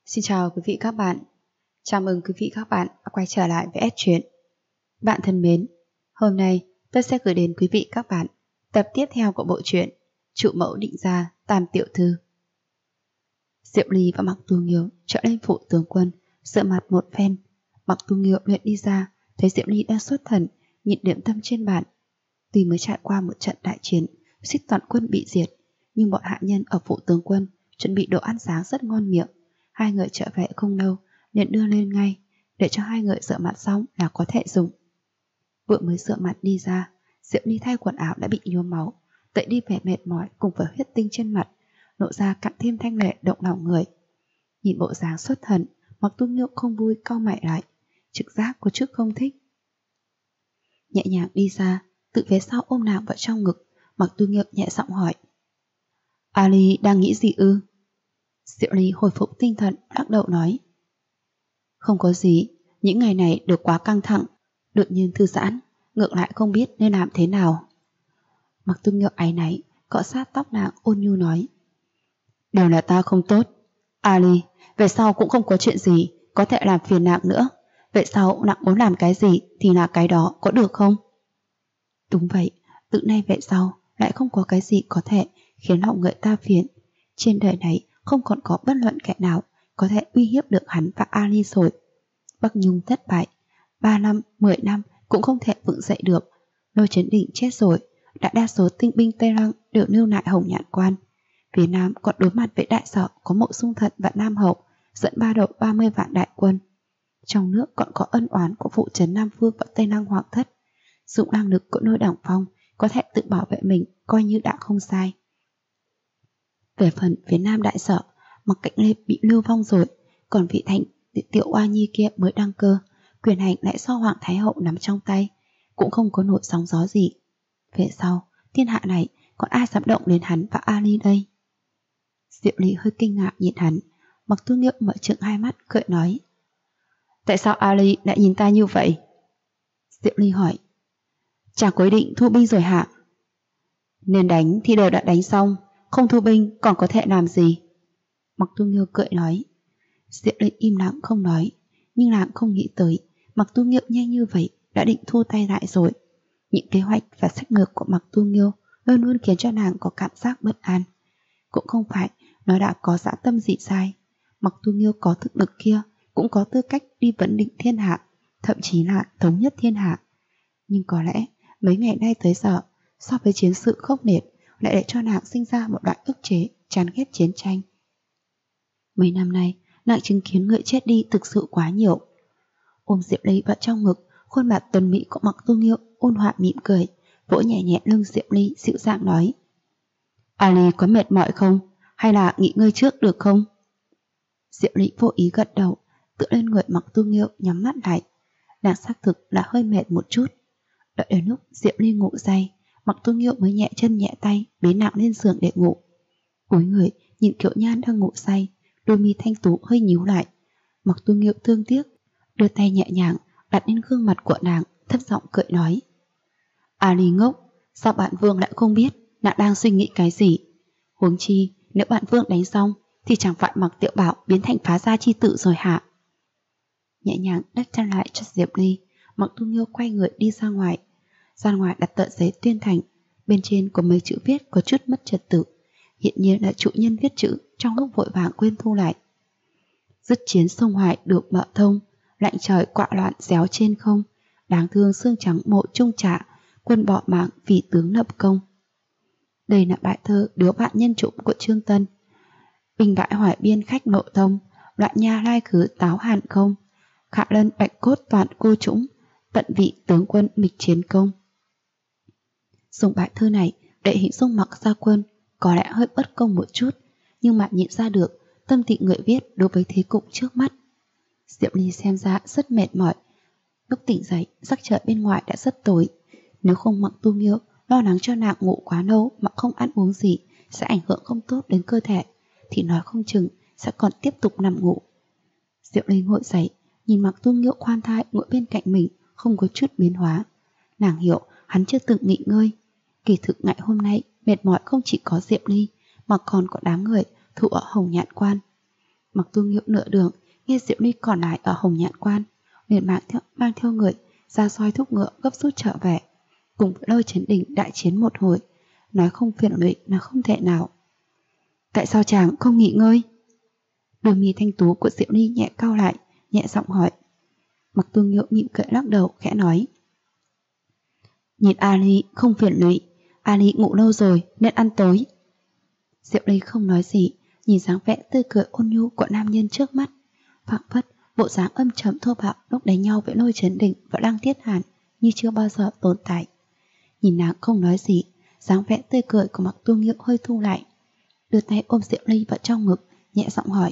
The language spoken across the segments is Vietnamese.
Xin chào quý vị các bạn. Chào mừng quý vị các bạn đã quay trở lại với S Truyện. Bạn thân mến, hôm nay tôi sẽ gửi đến quý vị các bạn tập tiếp theo của bộ truyện Trụ Mẫu Định Gia Tam Tiểu Thư. Diệu Ly và Mặc Tu Nghiêu trở lên phụ tướng quân, sợ mặt một phen. Mặc Tu Nghiêu luyện đi ra, thấy Diệu Ly đang xuất thần, nhịn điểm tâm trên bàn. Tuy mới trải qua một trận đại chiến, suýt toàn quân bị diệt, nhưng bọn hạ nhân ở phụ tướng quân chuẩn bị đồ ăn sáng rất ngon miệng. Hai người trở về không lâu nên đưa lên ngay, để cho hai người rửa mặt xong là có thể dùng. Vừa mới rửa mặt đi ra, Diệu Ly thay quần áo đã bị nhuốm máu, dậy đi vẻ mệt mỏi cùng với huyết tinh trên mặt, lộ ra càng thêm thanh lệ động lòng người. Nhìn bộ dáng xuất thần, Mặc Tu Nghiêu không vui cau mày lại, trực giác có chút không thích. Nhẹ nhàng đi ra, tự phía sau ôm nàng vào trong ngực, Mặc Tu Nghiêu nhẹ giọng hỏi: Ali đang nghĩ gì ư? Diệu Ly hồi phục tinh thần, lắc đầu nói: Không có gì, những ngày này được quá căng thẳng, đột nhiên thư giãn, ngược lại không biết nên làm thế nào. Mặc Tu Nghiêu áy náy, cọ sát tóc nàng ôn nhu nói: Đều là ta không tốt, Ali, về sau cũng không có chuyện gì có thể làm phiền nàng nữa. Vậy sau nàng muốn làm cái gì thì là cái đó, có được không? Đúng vậy, từ nay về sau lại không có cái gì có thể khiến lòng người ta phiền. Trên đời này không còn có bất luận kẻ nào có thể uy hiếp được hắn và Ali rồi. Bắc Nhung thất bại, 3 năm, 10 năm cũng không thể vững dậy được. Lôi Chấn Định chết rồi, đại đa số tinh binh Tây Lăng đều lưu lại Hồng Nhạn Quan. Phía Nam còn đối mặt với đại sở có Mộ Dung Thận và Nam Hậu, dẫn ba đội 30 vạn đại quân. Trong nước còn có ân oán của phụ trấn Nam Phương và Tây Lăng Hoàng thất. Dụng năng lực của Lôi Đằng Phong có thể tự bảo vệ mình, coi như đã không sai. Về phần phía Nam đại sở, Mặc Cạnh Lê bị lưu vong rồi, còn vị thành Tiểu Oa Nhi kia mới đăng cơ, quyền hành lại do Hoàng Thái Hậu nắm trong tay, cũng không có nổi sóng gió gì. Về sau, thiên hạ này còn ai dám động đến hắn và Ali đây? Diệu Ly hơi kinh ngạc nhìn hắn, Mặc Tu Nghiêu mở trừng hai mắt cười nói: Tại sao Ali lại nhìn ta như vậy? Diệu Ly hỏi: Chàng quyết định thu binh rồi hả? Nên đánh thì đều đã đánh xong, không thu binh còn có thể làm gì? Mặc Tu Nghiêu cười nói. Diệu Ly im lặng không nói, nhưng nàng không nghĩ tới Mặc Tu Nghiêu nhanh như vậy đã định thu tay lại rồi. Những kế hoạch và sách lược của Mặc Tu Nghiêu luôn luôn khiến cho nàng có cảm giác bất an. Cũng không phải nó đã có dã tâm gì sai, Mặc Tu Nghiêu có thực lực kia cũng có tư cách đi vấn định thiên hạ, thậm chí là thống nhất thiên hạ. Nhưng có lẽ mấy ngày nay tới giờ, so với chiến sự khốc liệt, lại để cho nàng sinh ra một loại ức chế, chán ghét chiến tranh. Mấy năm nay, nàng chứng kiến người chết đi thực sự quá nhiều. Ôm Diệu Ly vào trong ngực, khuôn mặt tuấn mỹ của Mặc Tu Nghiêu ôn hòa mỉm cười, vỗ nhẹ nhẹ lưng Diệu Ly, dịu dàng nói: Ali có mệt mỏi không? Hay là nghỉ ngơi trước được không? Diệu Ly vô ý gật đầu, tựa lên người Mặc Tu Nghiêu, nhắm mắt lại. Nàng xác thực là hơi mệt một chút. Đợi đến lúc Diệu Ly ngủ say, Mặc Tu Nghiêu mới nhẹ chân nhẹ tay bế nàng lên giường để ngủ. Cúi người nhìn Kiều Nhan đang ngủ say, đôi mi thanh tú hơi nhíu lại. Mặc Tu Nghiêu thương tiếc, đưa tay nhẹ nhàng đặt lên gương mặt của nàng, thấp giọng cười nói: Ali ngốc, sao bạn Vương lại không biết nàng đang suy nghĩ cái gì? Huống chi nếu bạn Vương đánh xong thì chẳng phải Mặc Tiểu Bảo biến thành phá gia chi tử rồi hả? Nhẹ nhàng đắp chân lại cho Diệp Ly, Mặc Tu Nghiêu quay người đi ra ngoài. Ra ngoài đặt tờ giấy tuyên thành, bên trên có mấy chữ viết có chút mất trật tự, hiện nhiên là chủ nhân viết chữ trong lúc vội vàng quên thu lại. Dứt chiến sông Hoài được mở thông, lạnh trời quạ loạn réo trên không, đáng thương xương trắng mộ trung trả, quân bỏ mạng vì tướng lập công. Đây là bài thơ đứa bạn nhân chủng của Trương Tân. Bình bãi hoài biên khách nội thông, loạn nha lai khứ táo hàn không, khả lân bạch cốt toàn cô trũng, tận vị tướng quân mịch chiến công. Dùng bài thơ này để hình dung Mặc Gia Quân có lẽ hơi bất công một chút, nhưng mà nhìn ra được tâm tình người viết đối với thế cục trước mắt. Diệu Ly xem ra rất mệt mỏi. Lúc tỉnh dậy, sắc trời bên ngoài đã rất tối. Nếu không Mặc Tu Nghiêu lo lắng cho nàng ngủ quá lâu mà không ăn uống gì sẽ ảnh hưởng không tốt đến cơ thể, thì nói không chừng sẽ còn tiếp tục nằm ngủ. Diệu Ly ngồi dậy, nhìn Mặc Tu Nghiêu khoan thai ngồi bên cạnh mình, không có chút biến hóa. Nàng hiểu hắn chưa từng nghỉ ngơi. Kỳ thực ngày hôm nay mệt mỏi không chỉ có Diệp Ly mà còn có đám người thủ ở Hồng Nhạn Quan. Mặc Tu Nghiêu nửa đường nghe Diệu Ly còn lại ở Hồng Nhạn Quan, liền mang theo người ra soi thúc ngựa gấp rút trở về, cùng với Lôi Chấn Đình đại chiến một hồi, nói không phiền lụy là không thể nào. Tại sao chàng không nghỉ ngơi? Đôi mi thanh tú của Diệu Ly nhẹ cau lại, nhẹ giọng hỏi. Mặc Tu Nghiêu mỉm cười lắc đầu khẽ nói. Nhìn Ali không phiền lụy, Ali ngủ lâu rồi nên ăn tối. Diệu Ly không nói gì, nhìn dáng vẻ tươi cười ôn nhu của nam nhân trước mắt, phảng phất bộ dáng âm trầm thô bạo lúc đánh nhau với Lôi Chấn Đình và Lăng Thiết Hàn như chưa bao giờ tồn tại. Nhìn nàng không nói gì, dáng vẻ tươi cười của Mặc Tu Nghiêu hơi thu lại, đưa tay ôm Diệu Ly vào trong ngực, nhẹ giọng hỏi.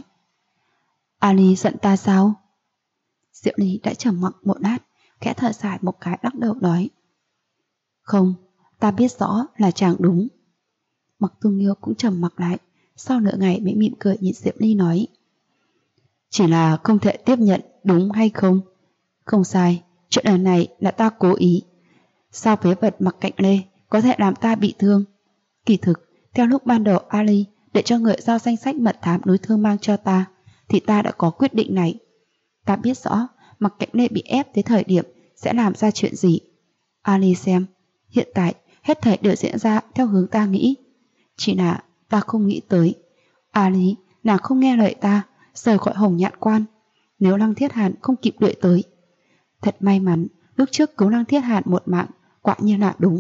Ali giận ta sao? Diệu Ly đã trầm mặc một lát, khẽ thở dài một cái lắc đầu nói. Không, ta biết rõ là chàng đúng. Mặc Tu Nghiêu cũng trầm mặc lại, sau nửa ngày mới mỉm cười nhìn Diệu Ly nói. Chỉ là không thể tiếp nhận đúng hay không? Không sai, chuyện lần này là ta cố ý. Sao phế vật Mặc Cạnh Lê có thể làm ta bị thương? Kỳ thực, theo lúc ban đầu Ali để cho người giao danh sách mật thám núi Thương Mang cho ta, thì ta đã có quyết định này. Ta biết rõ Mặc Cạnh Lê bị ép tới thời điểm sẽ làm ra chuyện gì. Ali xem, hiện tại hết thảy đều diễn ra theo hướng ta nghĩ. Chỉ là ta không nghĩ tới Ali, nàng không nghe lời ta, rời khỏi Hồng Nhạn Quan. Nếu Lăng Thiết Hàn không kịp đuổi tới. Thật may mắn, lúc trước cứu Lăng Thiết Hàn một mạng, quả nhiên là đúng.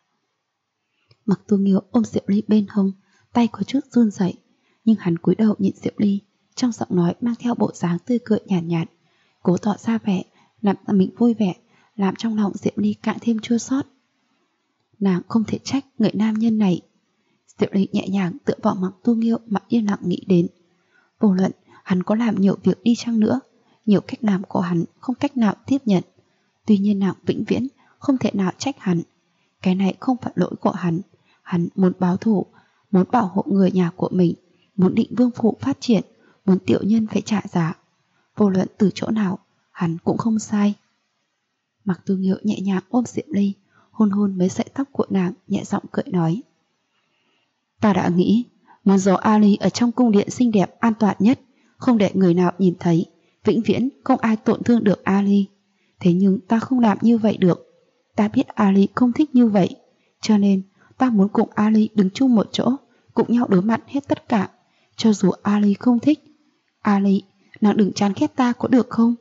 Mặc Tu Nghiêu ôm Diệu Ly bên hông, tay có chút run rẩy, nhưng hắn cúi đầu nhìn Diệu Ly, trong giọng nói mang theo bộ dáng tươi cười nhàn nhạt, cố tỏ ra vẻ làm mình vui vẻ, làm trong lòng Diệu Ly càng thêm chua xót. Nàng không thể trách người nam nhân này. Diệu Ly nhẹ nhàng tựa vào Mặc Tu Nghiêu mà yên lặng nghĩ đến. Vô luận hắn có làm nhiều việc đi chăng nữa, nhiều cách làm của hắn không cách nào tiếp nhận. Tuy nhiên nàng vĩnh viễn không thể nào trách hắn. Cái này không phải lỗi của hắn. Hắn muốn báo thù, muốn bảo hộ người nhà của mình, muốn định vương phủ phát triển, muốn tiểu nhân phải trả giá. Vô luận từ chỗ nào, hắn cũng không sai. Mặc Tu Nghiêu nhẹ nhàng ôm Diệu Ly, hôn hôn mấy sợi tóc của nàng, nhẹ giọng cười nói. Ta đã nghĩ, muốn giấu Ali ở trong cung điện xinh đẹp an toàn nhất, không để người nào nhìn thấy, vĩnh viễn không ai tổn thương được Ali. Thế nhưng ta không làm như vậy được. Ta biết Ali không thích như vậy, cho nên ta muốn cùng Ali đứng chung một chỗ, cùng nhau đối mặt hết tất cả. Cho dù Ali không thích. Ali, nàng đừng chán ghét ta có được không?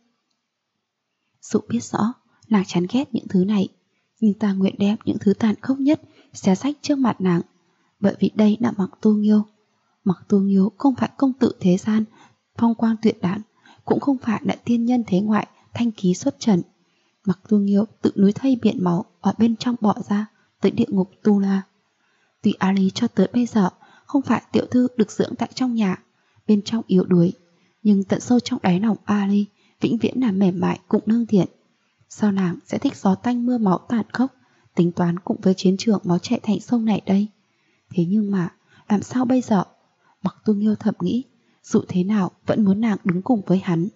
Dụ biết rõ nàng chán ghét những thứ này, nhưng ta nguyện đem những thứ tàn khốc nhất xé rách trước mặt nàng. Bởi vì đây là Mặc Tu Nghiêu. Mặc Tu Nghiêu không phải công tử thế gian phong quang tuyệt đại, cũng không phải là tiên nhân thế ngoại thanh khí xuất trần. Mặc Tu Nghiêu tự núi thây biển máu ở bên trong bỏ ra tới địa ngục Tu La. Tuy Ali cho tới bây giờ không phải tiểu thư được dưỡng tại trong nhà, bên trong yếu đuối, nhưng tận sâu trong đáy lòng Ali vĩnh viễn là mềm mại cũng lương thiện. Sao nàng sẽ thích gió tanh mưa máu tàn khốc, tính toán cùng với chiến trường máu chảy thành sông này đây? Thế nhưng mà làm sao bây giờ? Mặc Tu Nghiêu thầm nghĩ, dù thế nào vẫn muốn nàng đứng cùng với hắn.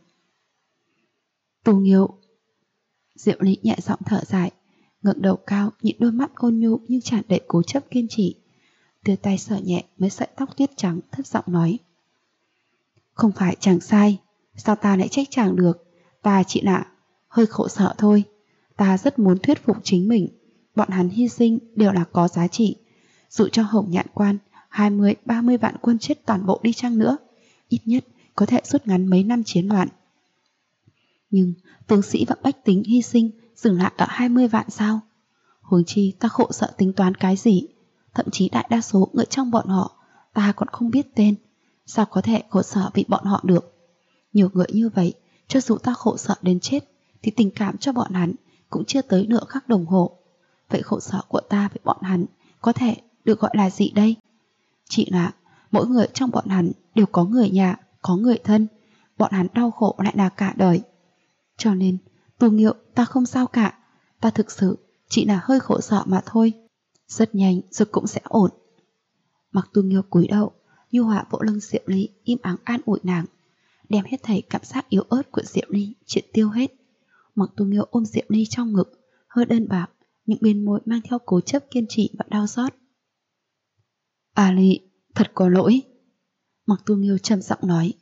Tu Nghiêu. Diệu Ly nhẹ giọng thở dài, ngẩng đầu cao nhìn đôi mắt ôn nhu nhưng tràn đầy cố chấp kiên trì, đưa tay sờ nhẹ mấy sợi tóc tuyết trắng, thấp giọng nói. Không phải chàng sai, sao ta lại trách chàng được? Ta chỉ là hơi khổ sở thôi. Ta rất muốn thuyết phục chính mình, bọn hắn hy sinh đều là có giá trị. Dù cho Hồng Nhạn Quan 20-30 vạn quân chết toàn bộ đi chăng nữa, ít nhất có thể rút ngắn mấy năm chiến loạn. Nhưng tướng sĩ và bách tính hy sinh dừng lại ở 20 vạn sao? Huống chi ta khổ sợ tính toán cái gì? Thậm chí đại đa số người trong bọn họ ta còn không biết tên. Sao có thể khổ sở vì bọn họ được? Nhiều người như vậy, cho dù ta khổ sợ đến chết, thì tình cảm cho bọn hắn cũng chưa tới nửa khắc đồng hồ. Vậy khổ sở của ta với bọn hắn có thể được gọi là gì đây? Chỉ là mỗi người trong bọn hắn đều có người nhà, có người thân. Bọn hắn đau khổ lại là cả đời. Cho nên, Tu Nghiêu, ta không sao cả. Ta thực sự chỉ là hơi khổ sở mà thôi. Rất nhanh rồi cũng sẽ ổn. Mặc Tu Nghiêu cúi đầu, nhu hòa vỗ lưng Diệu Ly, im ắng an ủi nàng, đem hết thảy cảm giác yếu ớt của Diệu Ly triệt tiêu hết. Mặc Tu Nghiêu ôm Diệu Ly trong ngực, hơi đơn bạc, những bên môi mang theo cố chấp kiên trì và đau xót. Ali, thật có lỗi. Mặc Tu Nghiêu trầm giọng nói,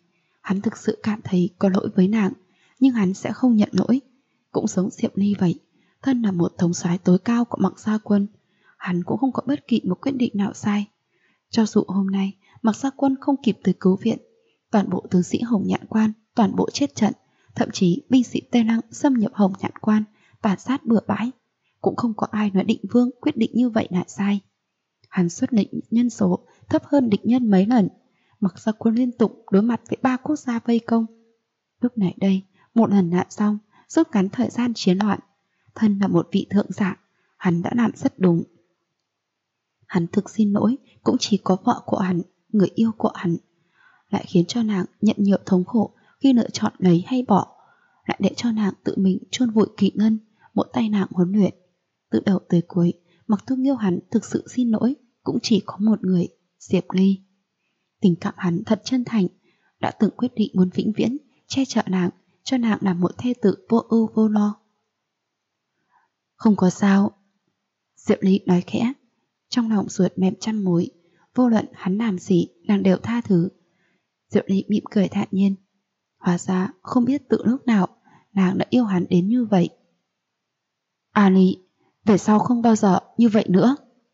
Hắn thực sự cảm thấy có lỗi với nàng, nhưng hắn sẽ không nhận lỗi. Cũng giống Diệp Ly vậy, thân là một thống soái tối cao của Mặc Gia Quân, hắn cũng không có bất kỳ một quyết định nào sai. Cho dù hôm nay Mặc Gia Quân không kịp tới cứu viện, toàn bộ tướng sĩ Hồng Nhạn Quan toàn bộ chết trận, thậm chí binh sĩ Tây Lăng xâm nhập Hồng Nhạn Quan, tàn sát bừa bãi, cũng không có ai nói Định Vương quyết định như vậy là sai. Hắn xuất lĩnh nhân số thấp hơn địch nhân mấy lần, Mặc Gia Quân liên tục đối mặt với 3 quốc gia vây công. Lúc này đây, một lần nạn xong, rút ngắn thời gian chiến loạn. Thân là một vị thượng giả, hắn đã làm rất đúng. Hắn thực xin lỗi cũng chỉ có vợ của hắn, người yêu của hắn, lại khiến cho nàng nhận nhiều thống khổ khi lựa chọn lấy hay bỏ, lại để cho nàng tự mình chôn vùi Kỵ Ngân, một tay nàng huấn luyện. Từ đầu tới cuối, Mặc Tu Nghiêu hắn thực sự xin lỗi cũng chỉ có một người, Diệp Ly. Tình cảm hắn thật chân thành, đã từng quyết định muốn vĩnh viễn che chở nàng, cho nàng làm một thê tử vô ưu vô lo. Không có sao, Diệp Ly nói khẽ, trong lòng ruột mềm trăm mối, vô luận hắn làm gì nàng đều tha thứ. Diệp Ly mỉm cười thản nhiên, hóa ra không biết từ lúc nào nàng đã yêu hắn đến như vậy. À Ly, về sau không bao giờ như vậy nữa.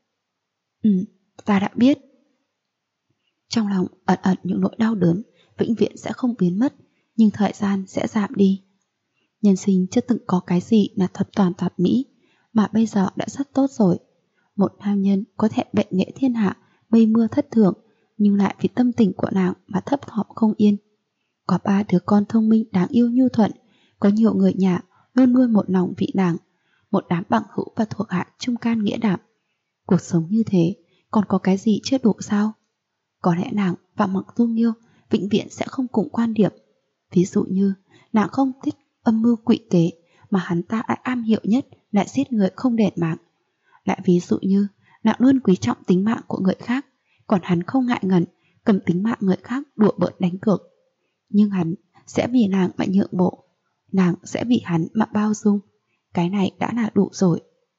Ta đã biết. Trong lòng ẩn ẩn những nỗi đau đớn vĩnh viễn sẽ không biến mất, nhưng thời gian sẽ giảm đi. Nhân sinh chưa từng có cái gì là thật toàn thật mỹ, mà bây giờ đã rất tốt rồi. Một nam nhân có thể bệ nghệ thiên hạ, mây mưa thất thường, nhưng lại vì tâm tình của nàng mà thấp thỏm không yên. Có 3 đứa con thông minh đáng yêu nhu thuận, có nhiều người nhà luôn nuôi một lòng vị nàng, một đám bằng hữu và thuộc hạ trung can nghĩa đảm. Cuộc sống như thế, còn có cái gì chưa đủ sao? Có lẽ nàng và Mặc Tu Nghiêu vĩnh viễn sẽ không cùng quan điểm. Ví dụ như nàng không thích âm mưu quỷ kế, mà hắn ta lại am hiểu nhất lại giết người không đền mạng. Lại ví dụ như nàng luôn quý trọng tính mạng của người khác, còn hắn không ngại ngần cầm tính mạng người khác đùa bỡn đánh cược. Nhưng hắn sẽ vì nàng mà nhượng bộ, nàng sẽ vì hắn mà bao dung. Cái này đã là đủ rồi.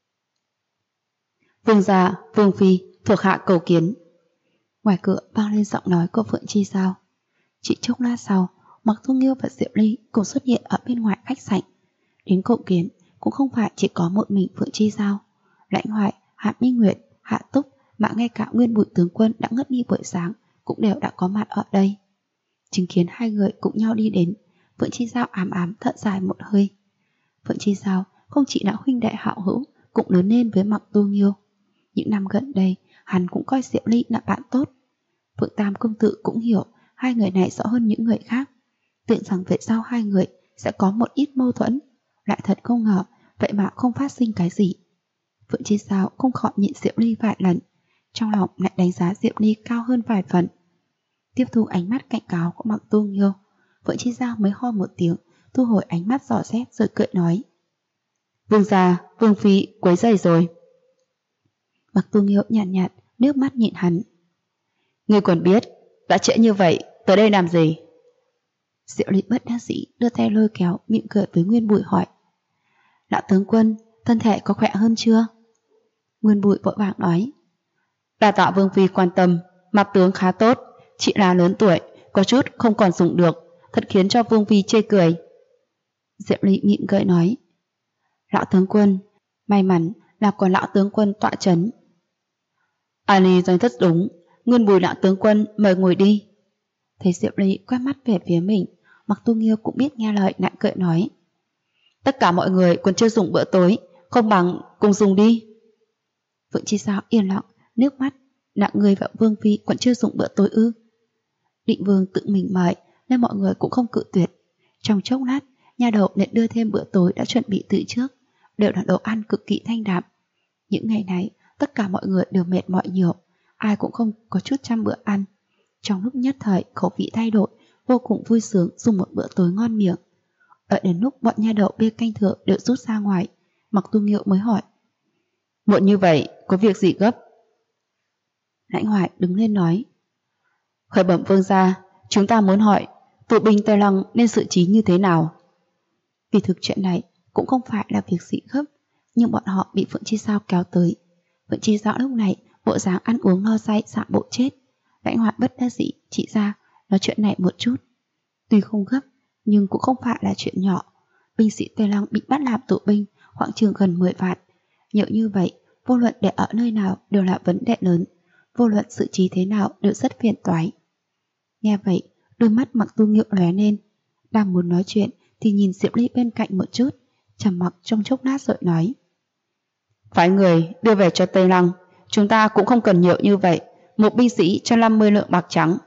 Vương gia, Vương phi, thuộc hạ cầu kiến. Ngoài cửa vang lên giọng nói của Phượng Chi Giao. Chỉ chốc lát sau, Mặc Tu Nghiêu và Diệp Ly cùng xuất hiện ở bên ngoài khách sạn. Đến cầu kiến cũng không phải chỉ có một mình Phượng Chi Giao. Lãnh Hoại, Hạ Minh Nguyệt, Hạ Túc, mà ngay cả Nguyên Bùi tướng quân đã ngất đi buổi sáng cũng đều đã có mặt ở đây. Chứng kiến hai người cùng nhau đi đến, Phượng Chi Giao ám ám thở dài một hơi. Phượng Chi Giao không chỉ là huynh đệ hảo hữu, cũng lớn lên với Mặc Tu Nghiêu. Những năm gần đây, hắn cũng coi Diệp Ly là bạn tốt. Phượng Tam công tử cũng hiểu hai người này rõ hơn những người khác, tưởng rằng về sau hai người sẽ có một ít mâu thuẫn, lại thật không ngờ vậy mà không phát sinh cái gì. Phượng Chi Giao không khỏi nhịn Diệp Ly vài lần, trong lòng lại đánh giá Diệp Ly cao hơn vài phần. Tiếp thu ánh mắt cảnh cáo của Mặc Tu Nghiêu, Phượng Chi Giao mới ho một tiếng, thu hồi ánh mắt dò xét rồi cười nói: Vương gia, Vương phi quấy rầy rồi. Mặc Tu Nghiêu nhàn nhạt, nước mắt nhịn hắn. Ngươi còn biết, đã trễ như vậy, tới đây làm gì? Diệu Ly bất đắc dĩ đưa tay lôi kéo, mỉm cười với Nguyên Bùi hỏi: Lão tướng quân, thân thể có khỏe hơn chưa? Nguyên Bùi vội vàng nói: Đa tạ Vương phi quan tâm, mặt tướng khá tốt, chỉ là lớn tuổi, có chút không còn dùng được, thật khiến cho Vương phi chê cười. Diệu Ly mỉm cười nói: Lão tướng quân, may mắn là có lão tướng quân tọa chấn. Ali nói rất đúng, Nguyên Bùi lão tướng quân mời ngồi đi. Thấy Diệu Ly quét mắt về phía mình, Mặc Tu Nghiêu cũng biết nghe lời lại cười nói: Tất cả mọi người còn chưa dùng bữa tối, không bằng cùng dùng đi. Phượng Chi Giao yên lặng, nước mắt: Nặng người và Vương phi còn chưa dùng bữa tối ư? Định Vương tự mình mời nên mọi người cũng không cự tuyệt. Trong chốc lát, nha đầu lại đưa thêm bữa tối đã chuẩn bị từ trước, đều là đồ ăn cực kỳ thanh đạm. Những ngày này, tất cả mọi người đều mệt mỏi nhiều, ai cũng không có chút trăm bữa ăn. Trong lúc nhất thời khẩu vị thay đổi, vô cùng vui sướng dùng một bữa tối ngon miệng. Đợi đến lúc bọn nha đậu bê canh thượng đều rút ra ngoài, Mặc Tu Nghiêu mới hỏi: Muộn như vậy, có việc gì gấp? Lãnh Hoài đứng lên nói: Khởi bẩm vương gia, chúng ta muốn hỏi tù binh Tây Lăng nên xử trí như thế nào? Vì thực chuyện này cũng không phải là việc gì gấp, nhưng bọn họ bị Phượng Chi Giao kéo tới. Phượng Chi Giao lúc này bộ dáng ăn uống no say, sạm bộ chết. Lãnh Hoài bất đắc dĩ chỉ ra nói chuyện này một chút. Tuy không gấp, nhưng cũng không phải là chuyện nhỏ. Binh sĩ Tây Lăng bị bắt làm tù binh, khoảng chừng gần 10 vạn. Nhiều như vậy, vô luận để ở nơi nào đều là vấn đề lớn, vô luận xử trí thế nào đều rất phiền toái. Nghe vậy, đôi mắt Mặc Tu Nghiêu lóe lên, đang muốn nói chuyện thì nhìn Diệp Ly bên cạnh một chút, trầm mặc trong chốc lát rồi nói: phái người đưa về cho Tây Lăng, chúng ta cũng không cần nhiều như vậy, một binh sĩ cho 50 lượng bạc trắng.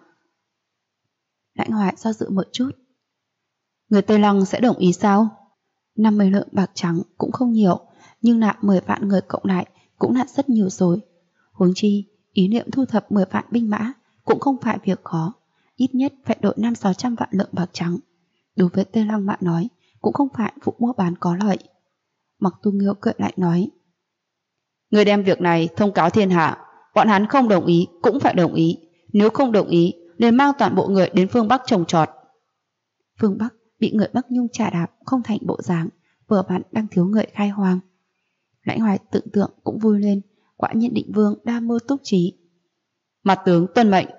Lãnh Hoài do dự một chút. Người Tây Lăng sẽ đồng ý sao? 50 lượng bạc trắng cũng không nhiều, nhưng nạp 10 vạn người cộng lại cũng là rất nhiều rồi. Huống chi, ý niệm thu thập 10 vạn binh mã cũng không phải việc khó, ít nhất phải đội 500-600 vạn lượng bạc trắng. Đối với Tây Lăng mà nói, cũng không phải vụ mua bán có lợi. Mặc Tu Nghiêu cười lại nói: người đem việc này thông cáo thiên hạ, bọn hắn không đồng ý cũng phải đồng ý, nếu không đồng ý liền mang toàn bộ người đến phương Bắc trồng trọt. Phương Bắc bị người Bắc Nhung trà đạp không thành bộ dáng, vừa vặn đang thiếu người khai hoang. Lãnh Hoài tưởng tượng cũng vui lên, quả nhiên Định Vương đa mưu túc trí. Mặt tướng tuân mệnh.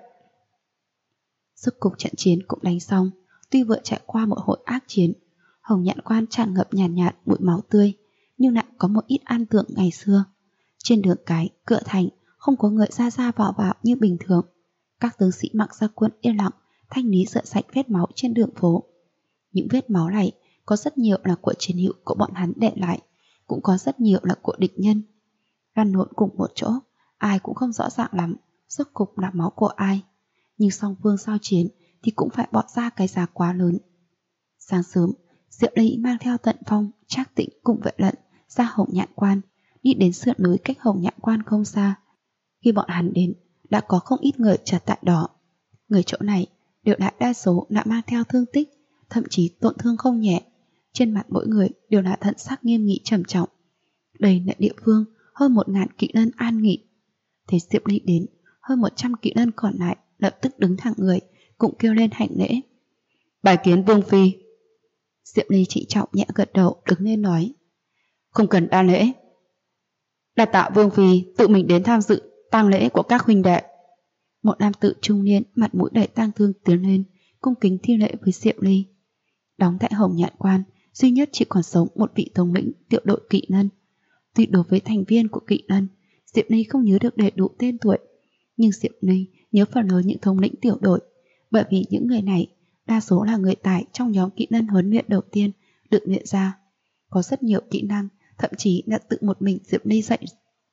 Sức cục trận chiến cũng đánh xong, tuy vừa trải qua một hội ác chiến, Hồng Nhạn Quan tràn ngập nhàn nhạt bụi máu tươi, nhưng lại có một ít an tượng ngày xưa. Trên đường cái, cửa thành không có người ra ra vào vào như bình thường. Các tướng sĩ mặc gia quân yên lặng thanh lý rửa sạch vết máu trên đường phố. Những vết máu này có rất nhiều là của chiến hữu của bọn hắn để lại, cũng có rất nhiều là của địch nhân. Lăn lộn cùng một chỗ, ai cũng không rõ ràng lắm rốt cục là máu của ai. Nhưng song phương giao chiến thì cũng phải bỏ ra cái giá quá lớn. Sáng sớm, Diệu Ly mang theo Tận Phong, Trác Tĩnh cùng Vệ Lận ra Hồng Nhạn Quan, đi đến sườn núi cách Hồng Nhạn Quan không xa. Khi bọn hắn đến, đã có không ít người chờ tại đó. Người chỗ này đều đại đa số đã mang theo thương tích, thậm chí tổn thương không nhẹ. Trên mặt mỗi người đều là thần sắc nghiêm nghị trầm trọng. Đây là địa phương hơn 1000 kỵ lân an nghỉ. Thấy Diệp Ly đến, hơn 100 kỵ lân còn lại lập tức đứng thẳng người, cũng kêu lên hành lễ. Bài kiến Vương Phi. Diệp Ly trịnh trọng nhẹ gật đầu, đứng lên nói: không cần đa lễ. Đa tạ Vương Phi tự mình đến tham dự tang lễ của các huynh đệ. Một nam tử trung niên mặt mũi đầy tang thương tiến lên, cung kính thi lễ với Diệp Ly. Đóng tại Hồng Nhạn Quan, duy nhất chỉ còn sống một vị thống lĩnh tiểu đội kỵ lân. Tuy đối với thành viên của kỵ lân, Diệp Ly không nhớ được đầy đủ tên tuổi, nhưng Diệp Ly nhớ phần lớn những thống lĩnh tiểu đội, bởi vì những người này đa số là người tài trong nhóm kỵ lân huấn luyện đầu tiên được luyện ra. Có rất nhiều kỹ năng, thậm chí đã tự một mình Diệp Ly dạy.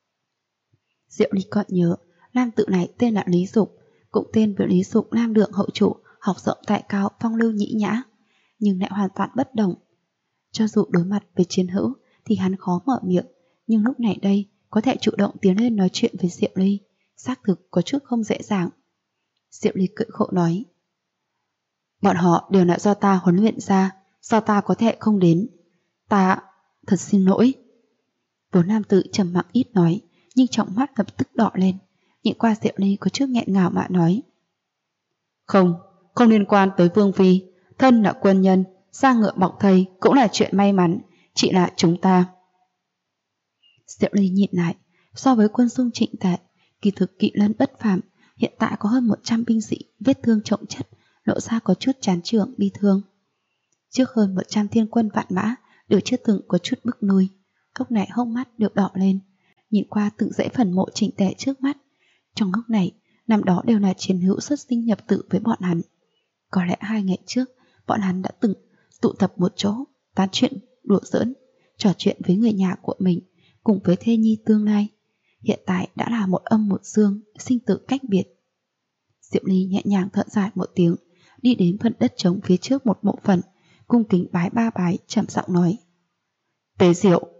Diệp Ly còn nhớ, nam tử này tên là Lý Dục, cũng tên với Lý Dục Nam Lượng hậu chủ, học rộng tài cao, phong lưu nhĩ nhã, nhưng lại hoàn toàn bất đồng. Cho dù đối mặt với chiến hữu thì hắn khó mở miệng, nhưng lúc này đây có thể chủ động tiến lên nói chuyện với Diệp Ly, xác thực có chút không dễ dàng. Diệp Ly cười khổ nói: bọn họ đều là do ta huấn luyện ra, sao ta có thể không đến? Ta thật xin lỗi. Vốn nam tử trầm mặc ít nói, nhưng trong mắt lập tức đỏ lên, nhìn qua Diệp Ly có chút nghẹn ngào mà nói: không liên quan tới Vương Phi, thân là quân nhân, ra ngựa bọc thây cũng là chuyện may mắn, chỉ là chúng ta. Diệp Ly nhìn lại, so với quân dung trịnh tệ, kỳ thực kỵ lân bất phàm, hiện tại có hơn 100 binh sĩ vết thương chồng chất, lộ ra có chút chán chường bi thương. Trước hơn 100 thiên quân vạn mã đều chưa từng có chút bức nuôi, lúc này hốc mắt đều đỏ lên, nhìn qua từng dãy phần mộ chỉnh tề trước mắt. Trong lúc này, năm đó đều là chiến hữu xuất sinh nhập tử với bọn hắn. Có lẽ 2 ngày trước, bọn hắn đã từng tụ tập một chỗ, tán chuyện, đùa giỡn, trò chuyện với người nhà của mình, cùng với thê nhi tương lai. Hiện tại đã là một âm một dương, sinh tử cách biệt. Diệp Ly nhẹ nhàng thở dài một tiếng, đi đến phần đất trống phía trước một mộ phần, cung kính bái 3 bái, trầm giọng nói: tế diệu.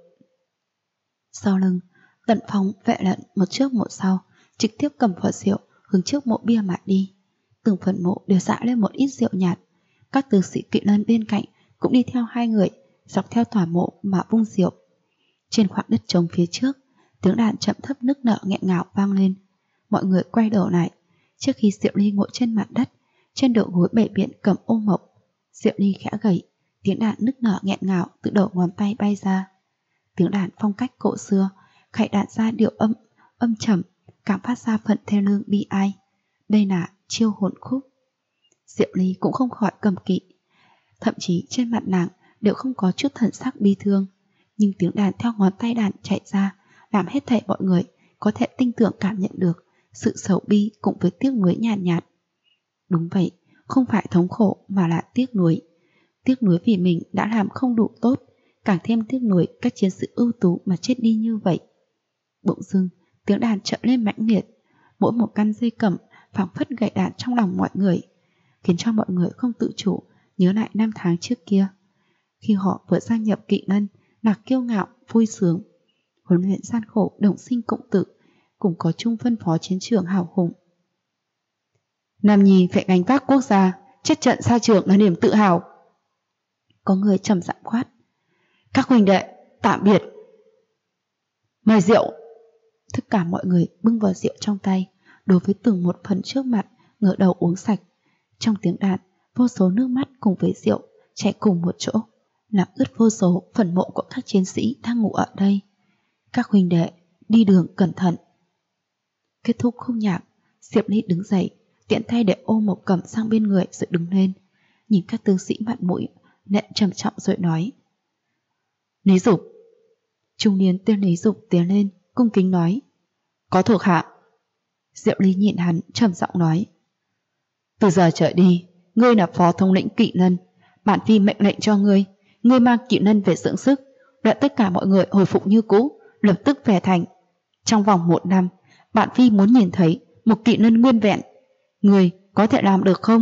Sau lưng, Tận Phong, Vệ Lận một trước một sau, trực tiếp cầm vỏ rượu hướng trước mộ bia mà đi. Từng phần mộ đều rã lên một ít rượu nhạt. Các tướng sĩ kỵ lân bên cạnh cũng đi theo 2 người, dọc theo tòa mộ mà vung rượu. Trên khoảng đất trống phía trước, tiếng đàn chậm thấp nức nở nghẹn ngào vang lên. Mọi người quay đầu lại. Trước khi Diệu Ly ngồi trên mặt đất, trên đầu gối bệ biện cầm ô mộc, Diệu Ly khẽ gẩy, tiếng đàn nức nở nghẹn ngào từ đầu ngón tay bay ra. Tiếng đàn phong cách cổ xưa, khải đàn ra điệu âm trầm, cảm phát ra phần thê lương bi ai. Đây là chiêu hồn khúc. Diệu Ly cũng không khỏi cầm kỵ. Thậm chí trên mặt nàng đều không có chút thần sắc bi thương, nhưng tiếng đàn theo ngón tay đàn chạy ra làm hết thảy mọi người có thể tinh tưởng cảm nhận được sự sầu bi cùng với tiếc nuối nhàn nhạt. Đúng vậy, không phải thống khổ mà là tiếc nuối. Tiếc nuối vì mình đã làm không đủ tốt, càng thêm tiếc nuối các chiến sĩ ưu tú mà chết đi như vậy. Bỗng dưng, tiếng đàn trở lên mãnh liệt, mỗi một căn dây cầm phảng phất gậy đàn trong lòng mọi người, khiến cho mọi người không tự chủ nhớ lại năm tháng trước kia. Khi họ vừa gia nhập Kỵ Lân là kiêu ngạo, vui sướng, huấn luyện gian khổ, đồng sinh cộng tử, cùng có chung phân phó chiến trường hào hùng. Nam nhi phải gánh vác quốc gia, chết trận xa trường là niềm tự hào. Có người trầm giọng quát. Các huynh đệ, tạm biệt. Mời rượu. Tất cả mọi người bưng vào rượu trong tay, đối với từng một phần trước mặt, ngửa đầu uống sạch. Trong tiếng đàn, vô số nước mắt cùng với rượu chảy cùng một chỗ, làm ướt vô số phần mộ của các chiến sĩ đang ngủ ở đây. Các huynh đệ, đi đường cẩn thận. Kết thúc khúc nhạc, Diệp Ly đứng dậy, tiện tay để ôm một cầm sang bên người rồi đứng lên, nhìn các tướng sĩ mặt mũi nện trầm trọng rồi nói. Lý Dục. Trung niên tên Lý Dục tiến lên, cung kính nói. Có thuộc hạ. Diệu Ly nhìn hắn trầm giọng nói. Từ giờ trở đi, ngươi là phó thống lĩnh Kỵ Lân, bản phi mệnh lệnh cho ngươi, ngươi mang Kỵ Lân về dưỡng sức, đợi tất cả mọi người hồi phục như cũ, lập tức về thành. Trong vòng 1 năm, bản phi muốn nhìn thấy một Kỵ Lân nguyên vẹn. Ngươi có thể làm được không?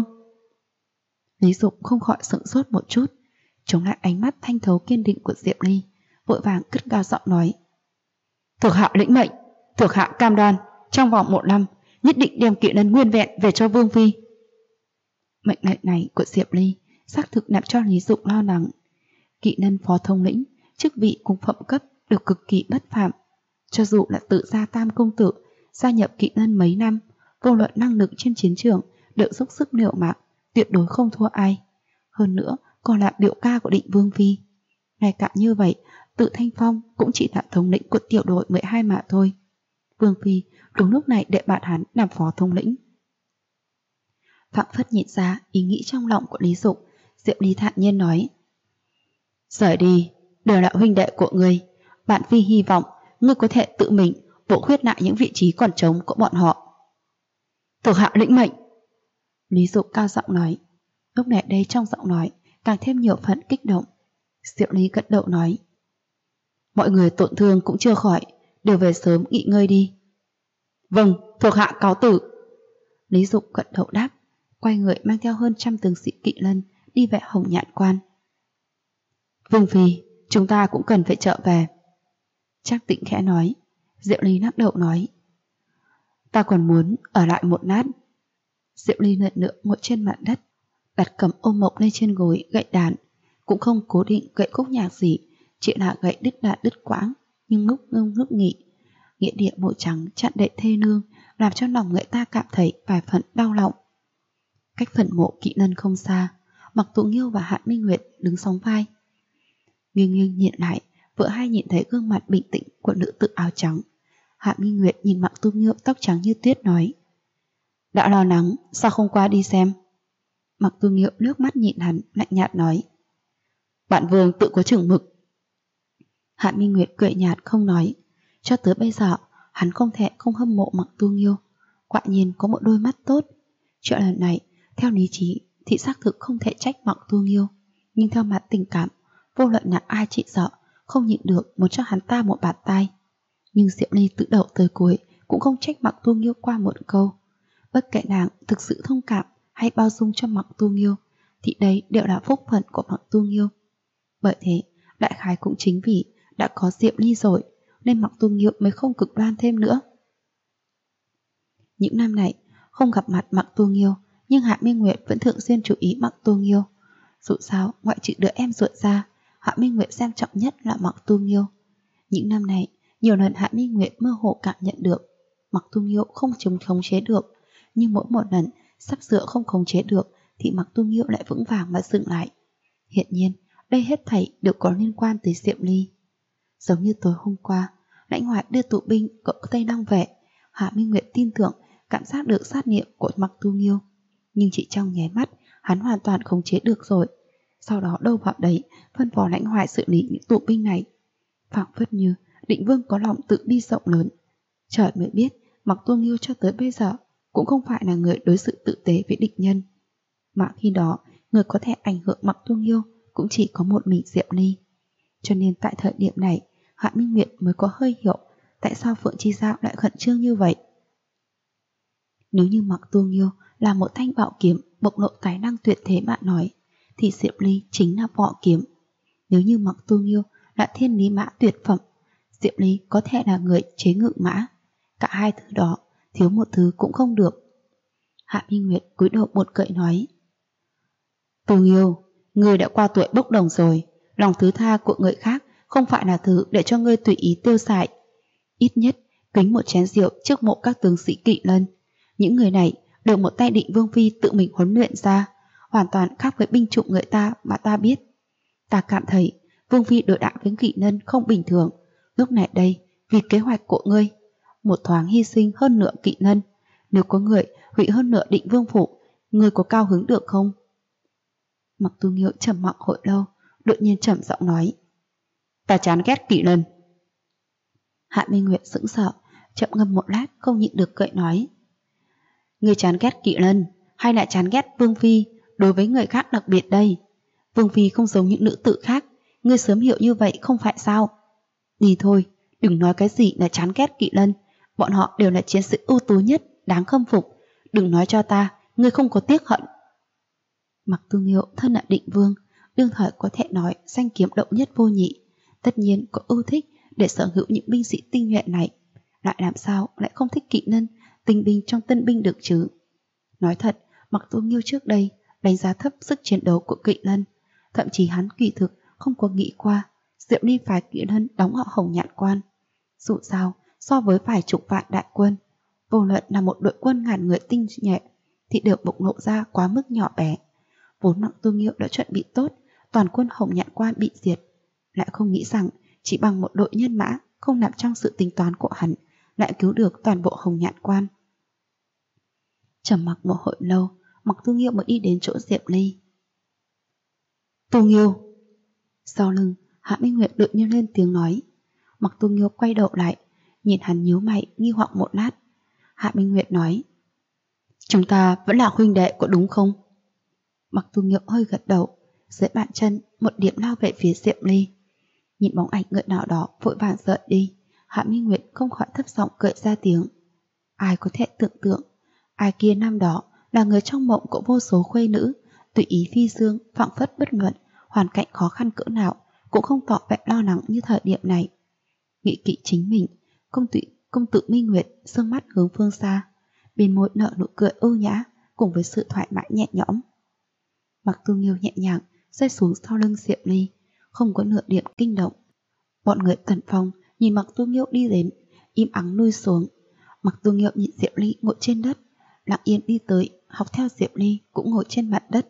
Lý Dục không khỏi sững sốt một chút, chống lại ánh mắt thanh thấu kiên định của Diệp Ly, vội vàng cất cao giọng nói. Thuộc hạ lĩnh mệnh, thuộc hạ cam đoan, trong vòng 1 năm nhất định đem Kỵ Lân nguyên vẹn về cho Vương phi. Mệnh lệnh này của Diệp Ly xác thực làm cho Lý Dục lo lắng. Kỵ Lân phó thống lĩnh, chức vị cùng phẩm cấp đều cực kỳ bất phàm. Cho dù là tự gia Tam công tử gia nhập Kỵ Lân mấy năm, vô luận năng lực trên chiến trường đều dốc sức liều mạng, tuyệt đối không thua ai. Hơn nữa còn là biểu ca của Định Vương phi. Ngay cả như vậy, Tự Thanh Phong cũng chỉ là thống lĩnh của tiểu đội 12 mà thôi. Vương phi đúng lúc này để bạn hắn làm phó thống lĩnh. Phạm Phất nhìn ra ý nghĩ trong lòng của Lý Dục, Diệp Ly thản nhiên nói. Rời đi, đều là huynh đệ của ngươi, bạn phi hy vọng ngươi có thể tự mình bổ khuyết lại những vị trí còn trống của bọn họ. Thuộc hạ lĩnh mệnh. Lý Dục cao giọng nói. Lúc này đây trong giọng nói càng thêm nhiều phần kích động. Diệu Ly gật đầu nói. Mọi người tổn thương cũng chưa khỏi, đều về sớm nghỉ ngơi đi. Vâng, thuộc hạ cáo tử. Lý Dục gật đầu đáp, quay người mang theo hơn 100 tướng sĩ Kỵ Lân đi về Hồng Nhạn Quan. Vương phi, chúng ta cũng cần phải trở về. Trác Tĩnh khẽ nói. Diệu Ly lắc đầu nói. Ta còn muốn ở lại một lát. Diệu Ly lần nữa ngồi trên mặt đất, đặt cầm ôm mộc lên trên gối gậy đàn, cũng không cố định gậy khúc nhạc gì, chỉ là gậy đứt đạn đứt quãng, nhưng ngúc nghỉ. Nghĩa địa màu trắng chặn đậy thê lương, làm cho lòng người ta cảm thấy vài phần đau lòng. Cách phần mộ Kỵ Lân không xa, Mặc Tụ Nghiêu và Hạ Minh Nguyệt đứng sóng vai. Nghiêng nghiêng nhìn lại, vợ hai nhìn thấy gương mặt bình tĩnh của nữ tử áo trắng. Hạ Minh Nguyệt nhìn Mặc Tụ Nghiêu tóc trắng như tuyết nói. Đã lo lắng, sao không qua đi xem? Mặc Tụ Nghiêu nước mắt nhìn hắn, lạnh nhạt nói. Bạn Vương tự có chừng mực. Hạ Minh Nguyệt cười nhạt không nói. Cho tới bây giờ, hắn không thể không hâm mộ Mặc Tụ Nghiêu. Quả nhiên có một đôi mắt tốt. Chuyện lần này, theo lý trí thì xác thực không thể trách Mặc Tụ Nghiêu, nhưng theo mặt tình cảm, vô luận là ai chỉ sợ không nhịn được muốn cho hắn ta một bạt tai. Nhưng Diệu Ly từ đầu tới cuối cũng không trách Mặc Tụ Nghiêu qua một câu. Bất kể nàng thực sự thông cảm hay bao dung cho Mặc Tụ Nghiêu, thì đây đều là phúc phận của Mặc Tụ Nghiêu. Bởi thế, đại khái cũng chính vì đã có Diệu Ly rồi, nên Mặc Tụ Nghiêu mới không cực đoan thêm nữa. Những năm này, không gặp mặt Mặc Tụ Nghiêu, nhưng Hạ Minh Nguyệt vẫn thường xuyên chú ý Mặc Tụ Nghiêu. Dù sao, ngoại trừ đứa em ruột ra, Hạ Minh Nguyệt xem trọng nhất là Mặc Tụ Nghiêu. Những năm này, nhiều lần Hạ Minh Nguyệt mơ hồ cảm nhận được Mặc Tụ Nghiêu không khống chế được, nhưng mỗi một lần sắp sửa không khống chế được thì Mặc Tụ Nghiêu lại vững vàng mà dừng lại. Hiện nhiên, đây hết thảy đều có liên quan tới Diệp Ly. Giống như tối hôm qua, lãnh ngoại đưa tụ binh của Tây Long về, Hạ Minh Nguyệt tin tưởng cảm giác được sát niệm của Mặc Tụ Nghiêu, Nhưng chỉ trong nháy mắt, hắn hoàn toàn khống chế được rồi. Sau đó đâu vào đấy, phân phó Lãnh Hoài xử lý những tù binh này. Phảng phất như Định Vương có lòng tự bi rộng lớn. Trời mới biết, Mặc Tu Nghiêu cho tới bây giờ cũng không phải là người đối xử tử tế với địch nhân. Mà khi đó, người có thể ảnh hưởng Mặc Tu Nghiêu cũng chỉ có một mình Diệp Ly. Cho nên tại thời điểm này, Hạ Minh Nguyệt mới có hơi hiểu tại sao Phượng Chi Giao lại khẩn trương như vậy. Nếu như Mặc Tu Nghiêu là một thanh bảo kiếm bộc lộ tài năng tuyệt thế mà nói, thì Diệp Ly chính là võ kiếm. Nếu như Mặc Tu Nghiêu là thiên lý mã tuyệt phẩm, Diệp Ly có thể là người chế ngự mã. Cả hai thứ đó, thiếu một thứ cũng không được. Hạ Minh Nguyệt cúi đầu buồn cười nói: Tu Nghiêu, ngươi đã qua tuổi bốc đồng rồi, lòng thứ tha của người khác không phải là thứ để cho ngươi tùy ý tiêu xài. Ít nhất kính một chén rượu trước mộ các tướng sĩ Kỵ Lân. Những người này được một tay Định Vương phi tự mình huấn luyện ra, hoàn toàn khác với binh chủng người ta mà ta biết. Ta cảm thấy Vương phi đối đãi với Kỵ Lân không bình thường. Lúc này đây, vì kế hoạch của ngươi, một thoáng hy sinh hơn nửa Kỵ Lân. Nếu có người hủy hơn nửa Định Vương phủ, ngươi có cao hứng được không? Mặc Tu Nghiêu trầm mặc hồi lâu, đột nhiên trầm giọng nói: Ta chán ghét Kỵ Lân. Hạ Minh Nguyệt sững sờ, chậm ngâm một lát không nhịn được cười nói: Ngươi chán ghét Kỵ Lân hay lại chán ghét Vương phi đối với người khác đặc biệt đây? Vương phi không giống những nữ tử khác, ngươi sớm hiểu như vậy không phải sao? Đi thôi, đừng nói cái gì là chán ghét Kỵ Lân, bọn họ đều là chiến sĩ ưu tú nhất, đáng khâm phục. Đừng nói cho ta ngươi không có tiếc hận. Mặc Tu Nghiêu thân là Định Vương, đương thời có thể nói danh kiếm độc nhất vô nhị, tất nhiên có ưu thích để sở hữu những binh sĩ tinh nhuệ này, lại làm sao lại không thích Kỵ Lân, tinh binh trong tân binh được chứ? Nói thật, Mặc Tu Nghiêu trước đây đánh giá thấp sức chiến đấu của Kỵ Lân, thậm chí hắn kỳ thực không có nghĩ qua Diệp Ly phái Kỵ Lân đóng ở Hồng Nhạn Quan. Dù sao, so với vài chục vạn đại quân, vô luận là một đội quân ngàn người tinh nhuệ thì đều bộc lộ ra quá mức nhỏ bé. Vốn Mặc Tu Nghiêu đã chuẩn bị tốt, toàn quân Hồng Nhạn Quan bị diệt, lại không nghĩ rằng chỉ bằng một đội nhân mã không nằm trong sự tính toán của hắn lại cứu được toàn bộ Hồng Nhạn Quan. Trầm mặc một hồi lâu, Mặc Tu Nghiêu mới đi đến chỗ Diệp Ly. Tu Nghiêu. Sau lưng, Hạ Minh Nguyệt đột nhiên lên tiếng nói. Mặc Tu Nghiêu quay đầu lại, nhìn hắn nhíu mày nghi hoặc một lát. Hạ Minh Nguyệt nói: Chúng ta vẫn là huynh đệ có đúng không? Mặc Tu Nghiêu hơi gật đầu, dưới bàn chân một điểm lao về phía Diệp Ly. Nhìn bóng ảnh người nào đó vội vàng rời đi, Hạ Minh Nguyệt không khỏi thấp giọng cười ra tiếng. Ai có thể tưởng tượng, ai kia năm đó là người trong mộng của vô số khuê nữ, tùy ý phi dương, phảng phất bất luận hoàn cảnh khó khăn cỡ nào cũng không tỏ vẻ lo lắng như thời điểm này. Nghĩ kỵ chính mình, công tử Minh Nguyệt sương mắt hướng phương xa, bên môi nở nụ cười ưu nhã cùng với sự thoải mái nhẹ nhõm. Mặc Tu Nghiêu nhẹ nhàng rơi xuống sau lưng Diệp Ly, không có nửa điểm kinh động. Bọn người Tần Phong nhìn Mặc Tu Nghiêu đi đến, im ắng nuôi xuống. Mặc Tu Nghiêu nhìn Diệp Ly ngồi trên đất, lặng yên đi tới, học theo Diệp Ly cũng ngồi trên mặt đất.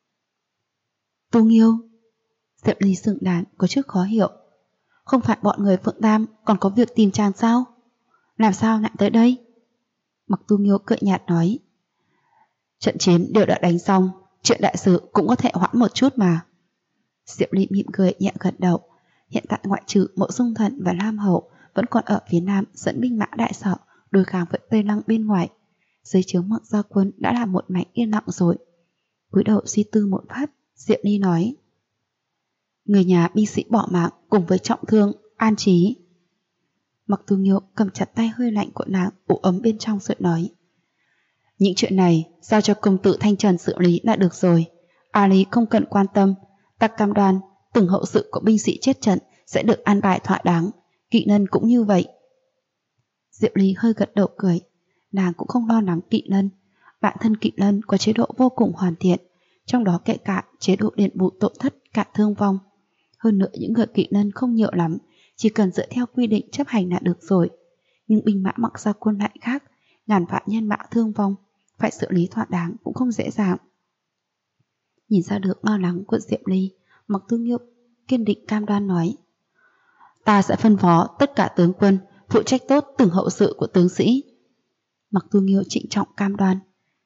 Tu Nghiêu. Diệp Ly sững đàn có chút khó hiểu. Không phải bọn người Phượng Tam còn có việc tìm chàng sao? Làm sao lại tới đây? Mặc Tu Nghiêu cười nhạt nói: Trận chiến đều đã đánh xong, chuyện đại sự cũng có thể hoãn một chút mà. Diệp Ly mỉm cười nhẹ gật đầu. Hiện tại ngoại trừ Mộ Dung Thần và Lam Hậu vẫn còn ở phía nam dẫn binh mã đại sở đối kháng với Tây Lăng bên ngoài, dưới trướng Mặc Gia quân đã là một mảnh yên lặng rồi. Cúi đầu suy tư một phát, Diệp Ly nói: Người nhà binh sĩ bỏ mạng cùng với trọng thương an trí. Mặc Tu Nghiêu cầm chặt tay hơi lạnh của nàng ủ ấm bên trong rồi nói: Những chuyện này giao cho công tử Thanh Trần xử lý là được rồi. A Lý không cần quan tâm. Ta cam đoan từng hậu sự của binh sĩ chết trận sẽ được an bài thỏa đáng. Kỵ Lân cũng như vậy. Diệp Ly hơi gật đầu cười. Nàng cũng không lo lắng Kỵ Lân. Bản thân Kỵ Lân có chế độ vô cùng hoàn thiện, trong đó kể cả chế độ đền bù tổn thất cả thương vong. Hơn nữa những người Kỵ Lân không nhiều lắm, chỉ cần dựa theo quy định chấp hành là được rồi. Nhưng binh mã Mặc Gia quân lại khác, ngàn vạn nhân mã thương vong, phải xử lý thỏa đáng cũng không dễ dàng. Nhìn ra được lo lắng của Diệp Ly, Mặc Tu Nghiêu kiên định cam đoan nói: Ta sẽ phân phó tất cả tướng quân phụ trách tốt từng hậu sự của tướng sĩ. Mặc Tu Nghiêu trịnh trọng cam đoan.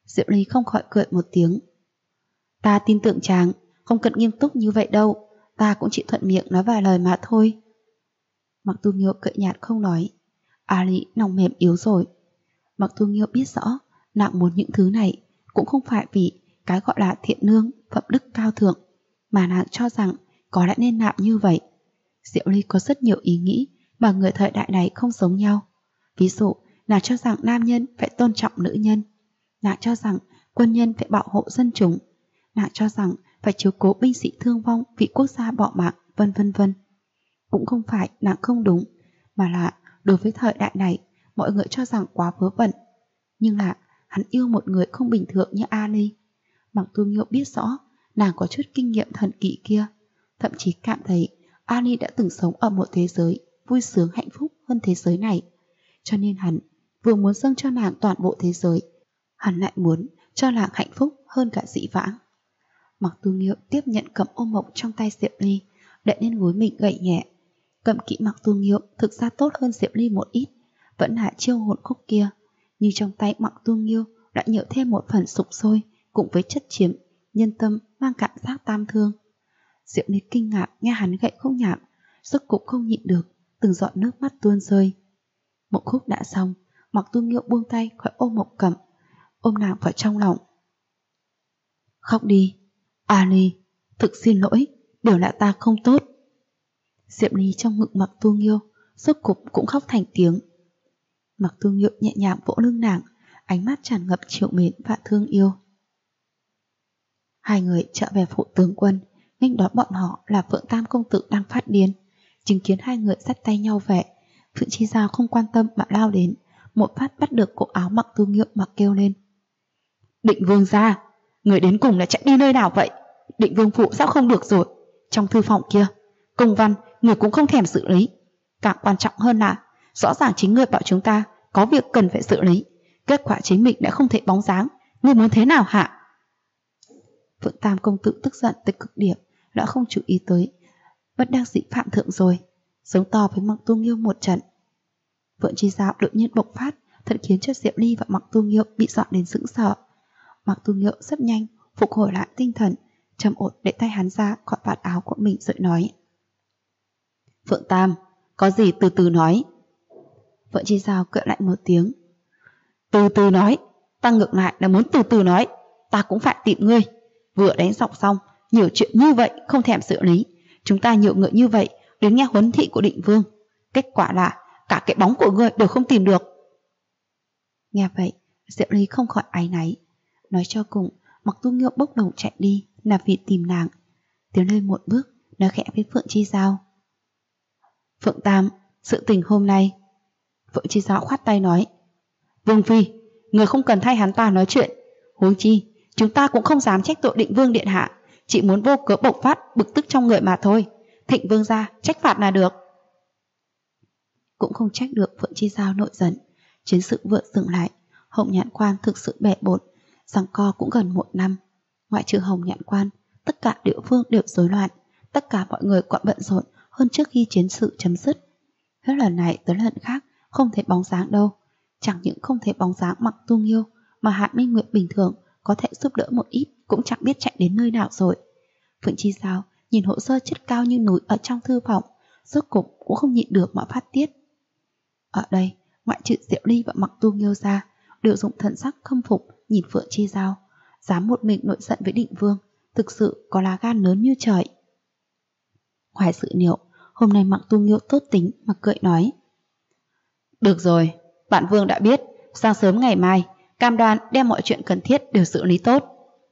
Diệu Ly không khỏi cười một tiếng. Ta tin tưởng chàng, không cần nghiêm túc như vậy đâu, ta cũng chỉ thuận miệng nói vài lời mà thôi. Mặc Tu Nghiêu cười nhạt không nói. Ali lòng mềm yếu rồi. Mặc Tu Nghiêu biết rõ nàng muốn những thứ này cũng không phải vì cái gọi là thiện lương, phẩm đức cao thượng, mà nàng cho rằng có lẽ nên làm như vậy. Diệu Ly có rất nhiều ý nghĩ mà người thời đại này không giống nhau. Ví dụ, nàng cho rằng nam nhân phải tôn trọng nữ nhân. Nàng cho rằng quân nhân phải bảo hộ dân chúng. Nàng cho rằng phải chiếu cố binh sĩ thương vong vì quốc gia bỏ mạng, vân vân vân. Cũng không phải nàng không đúng, mà là đối với thời đại này, mọi người cho rằng quá vớ vẩn. Nhưng là hắn yêu một người không bình thường như Ali. Mặc Tu Nghiêu biết rõ nàng có chút kinh nghiệm thần kỳ kia, thậm chí cảm thấy Ali đã từng sống ở một thế giới vui sướng hạnh phúc hơn thế giới này. Cho nên hắn vừa muốn dâng cho nàng toàn bộ thế giới, hắn lại muốn cho nàng hạnh phúc hơn cả dĩ vãng. Mặc Tu Nghiêu tiếp nhận cầm ôm mộc trong tay Diệu Ly, đậy lên gối mình gậy nhẹ. Cầm kỹ Mặc Tu Nghiêu thực ra tốt hơn Diệu Ly một ít, vẫn là chiêu hồn khúc kia, nhưng trong tay Mặc Tu Nghiêu đã nhiều thêm một phần sục sôi cùng với chất chiếm, nhân tâm mang cảm giác tam thương. Diệu Ly kinh ngạc nghe hắn gậy khúc nhạc, rốt cục không nhịn được, từng giọt nước mắt tuôn rơi. Một khúc đã xong, Mặc Tu Nghiêu buông tay khỏi ôm Mộc Cẩm, ôm nàng vào trong lòng. Khóc đi, Ali, thực xin lỗi, đều là ta không tốt. Diệu Ly trong ngực Mặc Tu Nghiêu rốt cục cũng khóc thành tiếng. Mặc Tu Nghiêu nhẹ nhàng vỗ lưng nàng, ánh mắt tràn ngập trìu mến và thương yêu. Hai người trở về phủ tướng quân, nghênh đón bọn họ là Phượng Tam công tử đang phát điên. Chứng kiến hai người dắt tay nhau về, Phượng Chi Giao không quan tâm mà lao đến, một phát bắt được cổ áo Mặc Tu Nghiêu mà kêu lên. Định Vương gia, người đến cùng là chạy đi nơi nào vậy? Định Vương phủ sao không được rồi? Trong thư phòng kia, công văn người cũng không thèm xử lý. Càng quan trọng hơn là rõ ràng chính người bảo chúng ta có việc cần phải xử lý, kết quả chính mình đã không thể bóng dáng. Ngươi muốn thế nào hả? Phượng Tam công tử tức giận tới cực điểm, đã không chú ý tới bất đắc dĩ phạm thượng rồi, giống to với Mặc Tu Nghiêu một trận. Phượng Chi Giao đột nhiên bộc phát, thật khiến cho Diệu Ly và Mặc Tu Nghiêu bị dọa đến sững sờ. Mặc Tu Nghiêu rất nhanh phục hồi lại tinh thần, trầm ổn để tay hắn ra khỏi vạt áo của mình rồi nói. Phượng Tam, có gì từ từ nói. Phượng Chi Giao cười lại một tiếng. Từ từ nói, ta ngược lại là muốn từ từ nói, ta cũng phải tìm ngươi. Vừa đánh giọng xong, nhiều chuyện như vậy không thèm xử lý. Chúng ta nhiều người như vậy đến nghe huấn thị của Định Vương. Kết quả là cả cái bóng của ngươi đều không tìm được. Nghe vậy, Diệu Ly không khỏi áy náy. Nói cho cùng, Mặc Tu Nghiêu bốc đầu chạy đi là vì tìm nàng. Tiến lên một bước, nói khẽ với Phượng Chi Giao. Phượng Tam, sự tình hôm nay. Phượng Chi Giao khoát tay nói. Vương Phi, người không cần thay hắn ta nói chuyện. Huống chi, chúng ta cũng không dám trách tội Định Vương điện hạ, chỉ muốn vô cớ bộc phát bực tức trong người mà thôi. Thịnh Vương gia trách phạt là được. Cũng không trách được Phượng Chi Giao nội giận. Chiến sự vừa dừng lại, Hồng Nhạn Quan thực sự bể bộn, giằng co cũng gần 1 năm. Ngoại trừ Hồng Nhạn Quan, tất cả địa phương đều rối loạn, tất cả mọi người còn bận rộn hơn trước khi chiến sự chấm dứt. Hết lần này tới lần khác không thấy bóng dáng đâu. Chẳng những không thấy bóng dáng Mặc Tu Nghiêu, mà Hạ Minh Nguyệt bình thường có thể giúp đỡ một ít cũng chẳng biết chạy đến nơi nào rồi. Phượng Chi Giao nhìn hồ sơ chất cao như núi ở trong thư phòng, rốt cục cũng không nhịn được mà phát tiết. Ở đây, ngoại trừ Diệu Ly và Mặc Tu Nghiêu ra, đều dùng thần sắc khâm phục nhìn Phượng Chi Giao, dám một mình nổi giận với Định Vương, thực sự có lá gan lớn như trời. Ngoài dự liệu, hôm nay Mặc Tu Nghiêu tốt tính mà cười nói. Được rồi, bản vương đã biết, sáng sớm ngày mai, cam đoan đem mọi chuyện cần thiết đều xử lý tốt.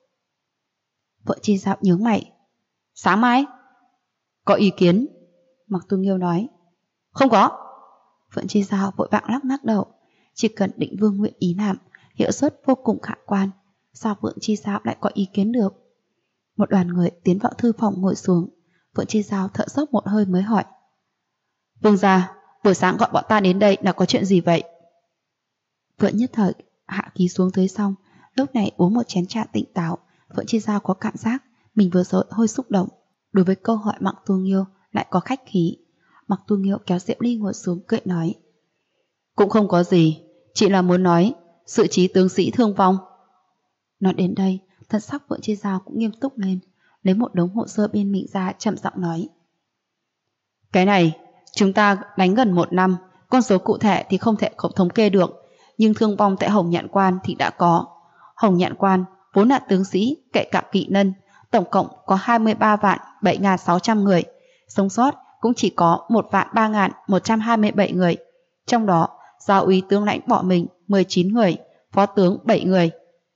Phượng Chi Giao nhướng mày. Sáng mai? Có ý kiến? Mặc Tu Nghiêu nói. Không có. Phượng Chi Giao vội vàng lắc đầu. Chỉ cần Định Vương nguyện ý làm, hiệu suất vô cùng khả quan. Sao Phượng Chi Giao lại có ý kiến được? Một đoàn người tiến vào thư phòng ngồi xuống. Phượng Chi Giao thở dốc một hơi mới hỏi. Vương gia, buổi sáng gọi bọn ta đến đây là có chuyện gì vậy? Phượng nhất thời hạ khí xuống tới xong, lúc này uống một chén trà tỉnh táo, Phượng Chi Giao có cảm giác mình vừa rồi hơi xúc động. Đối với câu hỏi Mặc Tu Nghiêu lại có khách khí. Mặc Tu Nghiêu kéo Diệu Ly ngồi xuống cười nói. Cũng không có gì, chỉ là muốn nói sự trí tướng sĩ thương vong. Nói đến đây, thân sắc Phượng Chi Giao cũng nghiêm túc lên, lấy một đống hồ sơ bên mình ra chậm giọng nói. Cái này, chúng ta đánh gần 1 năm, con số cụ thể thì không thể thống kê được, nhưng thương vong tại Hồng Nhạn Quan thì đã có. Hồng Nhạn Quan vốn là tướng sĩ, kể cả kỵ nân, tổng cộng có 23 vạn 7.600 người, sống sót cũng chỉ có 1 vạn 3.127 người, trong đó giáo úy tướng lãnh bỏ mình 19 người, phó tướng 7 người.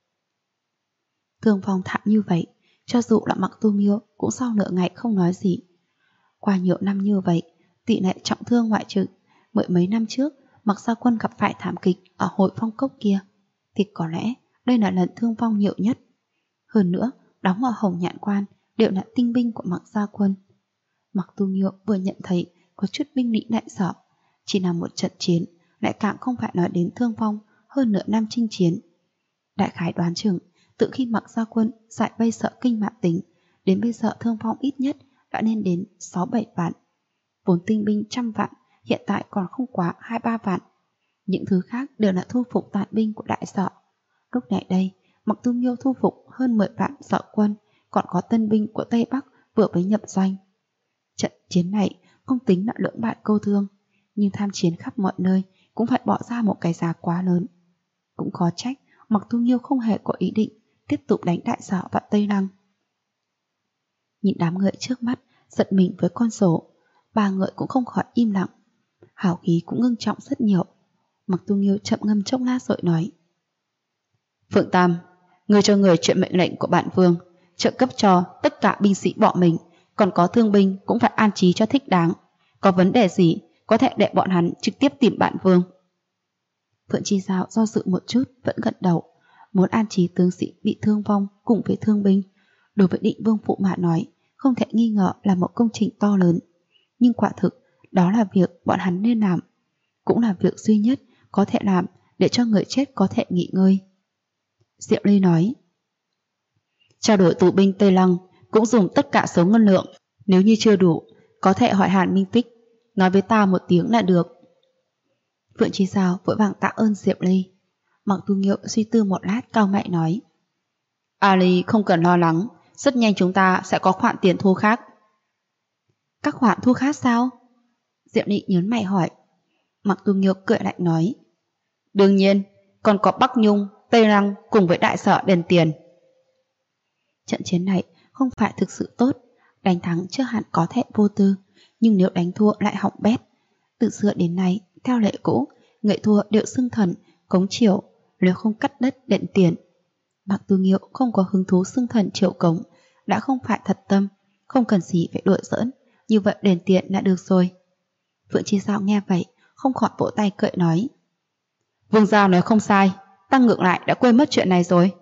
Thương vong thảm như vậy, cho dù là Mặc Tu Nghiêu cũng sau nửa ngày không nói gì. Qua nhiều năm như vậy, tỷ lệ trọng thương ngoại trừ mười mấy năm trước Mặc Gia Quân gặp phải thảm kịch ở Hội Phong Cốc kia, thì có lẽ đây là lần thương vong nhiều nhất. Hơn nữa, đóng ở Hồng Nhạn Quan đều là tinh binh của Mặc Gia Quân. Mặc Tu Nghiêu vừa nhận thấy có chút binh lính đại sợ, chỉ là một trận chiến, lại càng không phải nói đến thương vong hơn nửa năm chinh chiến. Đại khái đoán chừng, từ khi Mặc Gia Quân giải vây sợ kinh mạn tính, đến bây giờ thương vong ít nhất đã lên đến 6-7 vạn. Vốn tinh binh 100 vạn, hiện tại còn không quá 2-3 vạn. Những thứ khác đều là thu phục tàn binh của đại sợ. Lúc này đây, Mặc Tu Nghiêu thu phục hơn 10 vạn sợ quân, còn có tân binh của Tây Bắc vừa mới nhập doanh. Trận chiến này không tính là lưỡng bại câu thương, nhưng tham chiến khắp mọi nơi cũng phải bỏ ra một cái giá quá lớn. Cũng khó trách Mặc Tu Nghiêu không hề có ý định tiếp tục đánh đại sở và Tây Lăng. Nhìn đám người trước mắt giật mình với con số, ba người cũng không khỏi im lặng, hào khí cũng ngưng trọng rất nhiều. Mặc Tu Nghiêu chậm ngâm chốc lát rồi nói: Phượng Tam, ngươi cho người chuyện mệnh lệnh của bản vương, trợ cấp cho tất cả binh sĩ bỏ mình, còn có thương binh cũng phải an trí cho thích đáng. Có vấn đề gì có thể để bọn hắn trực tiếp tìm bản vương. Phượng Chi Giao do dự một chút vẫn gật đầu, muốn an trí tướng sĩ bị thương vong cùng với thương binh. Đối với Định Vương Phụ mà nói, không thể nghi ngờ là một công trình to lớn, nhưng quả thực đó là việc bọn hắn nên làm, cũng là việc duy nhất có thể làm để cho người chết có thể nghỉ ngơi. Diệu Ly nói: Trao đổi tù binh Tây Lăng cũng dùng tất cả số ngân lượng, nếu như chưa đủ có thể hỏi Hàn Minh Tích, nói với ta một tiếng là được. Phượng Chi Giao vội vàng tạ ơn Diệu Ly. Mặc Tu Nghiêu suy tư một lát cao mày nói: Ali không cần lo lắng, rất nhanh chúng ta sẽ có khoản tiền thu khác. Các khoản thu khác sao? Diệu Ly nhớn mày hỏi. Mặc Tu Nghiêu cười lạnh nói: Đương nhiên, còn có Bắc Nhung, Tây Lăng cùng với đại sở đền tiền. Trận chiến này không phải thực sự tốt, đánh thắng chưa hẳn có thể vô tư, nhưng nếu đánh thua lại hỏng bét. Từ xưa đến nay, theo lệ cũ, người thua đều xưng thần, cống triều, nếu không cắt đất đền tiền. Mặc Tu Nghiêu không có hứng thú xưng thần triệu cống, đã không phải thật tâm, không cần gì phải đùa giỡn, như vậy đền tiền là được rồi. Phượng Chi Giao nghe vậy, không khỏi vỗ tay cười nói: Vương gia nói không sai, ta ngược lại đã quên mất chuyện này rồi.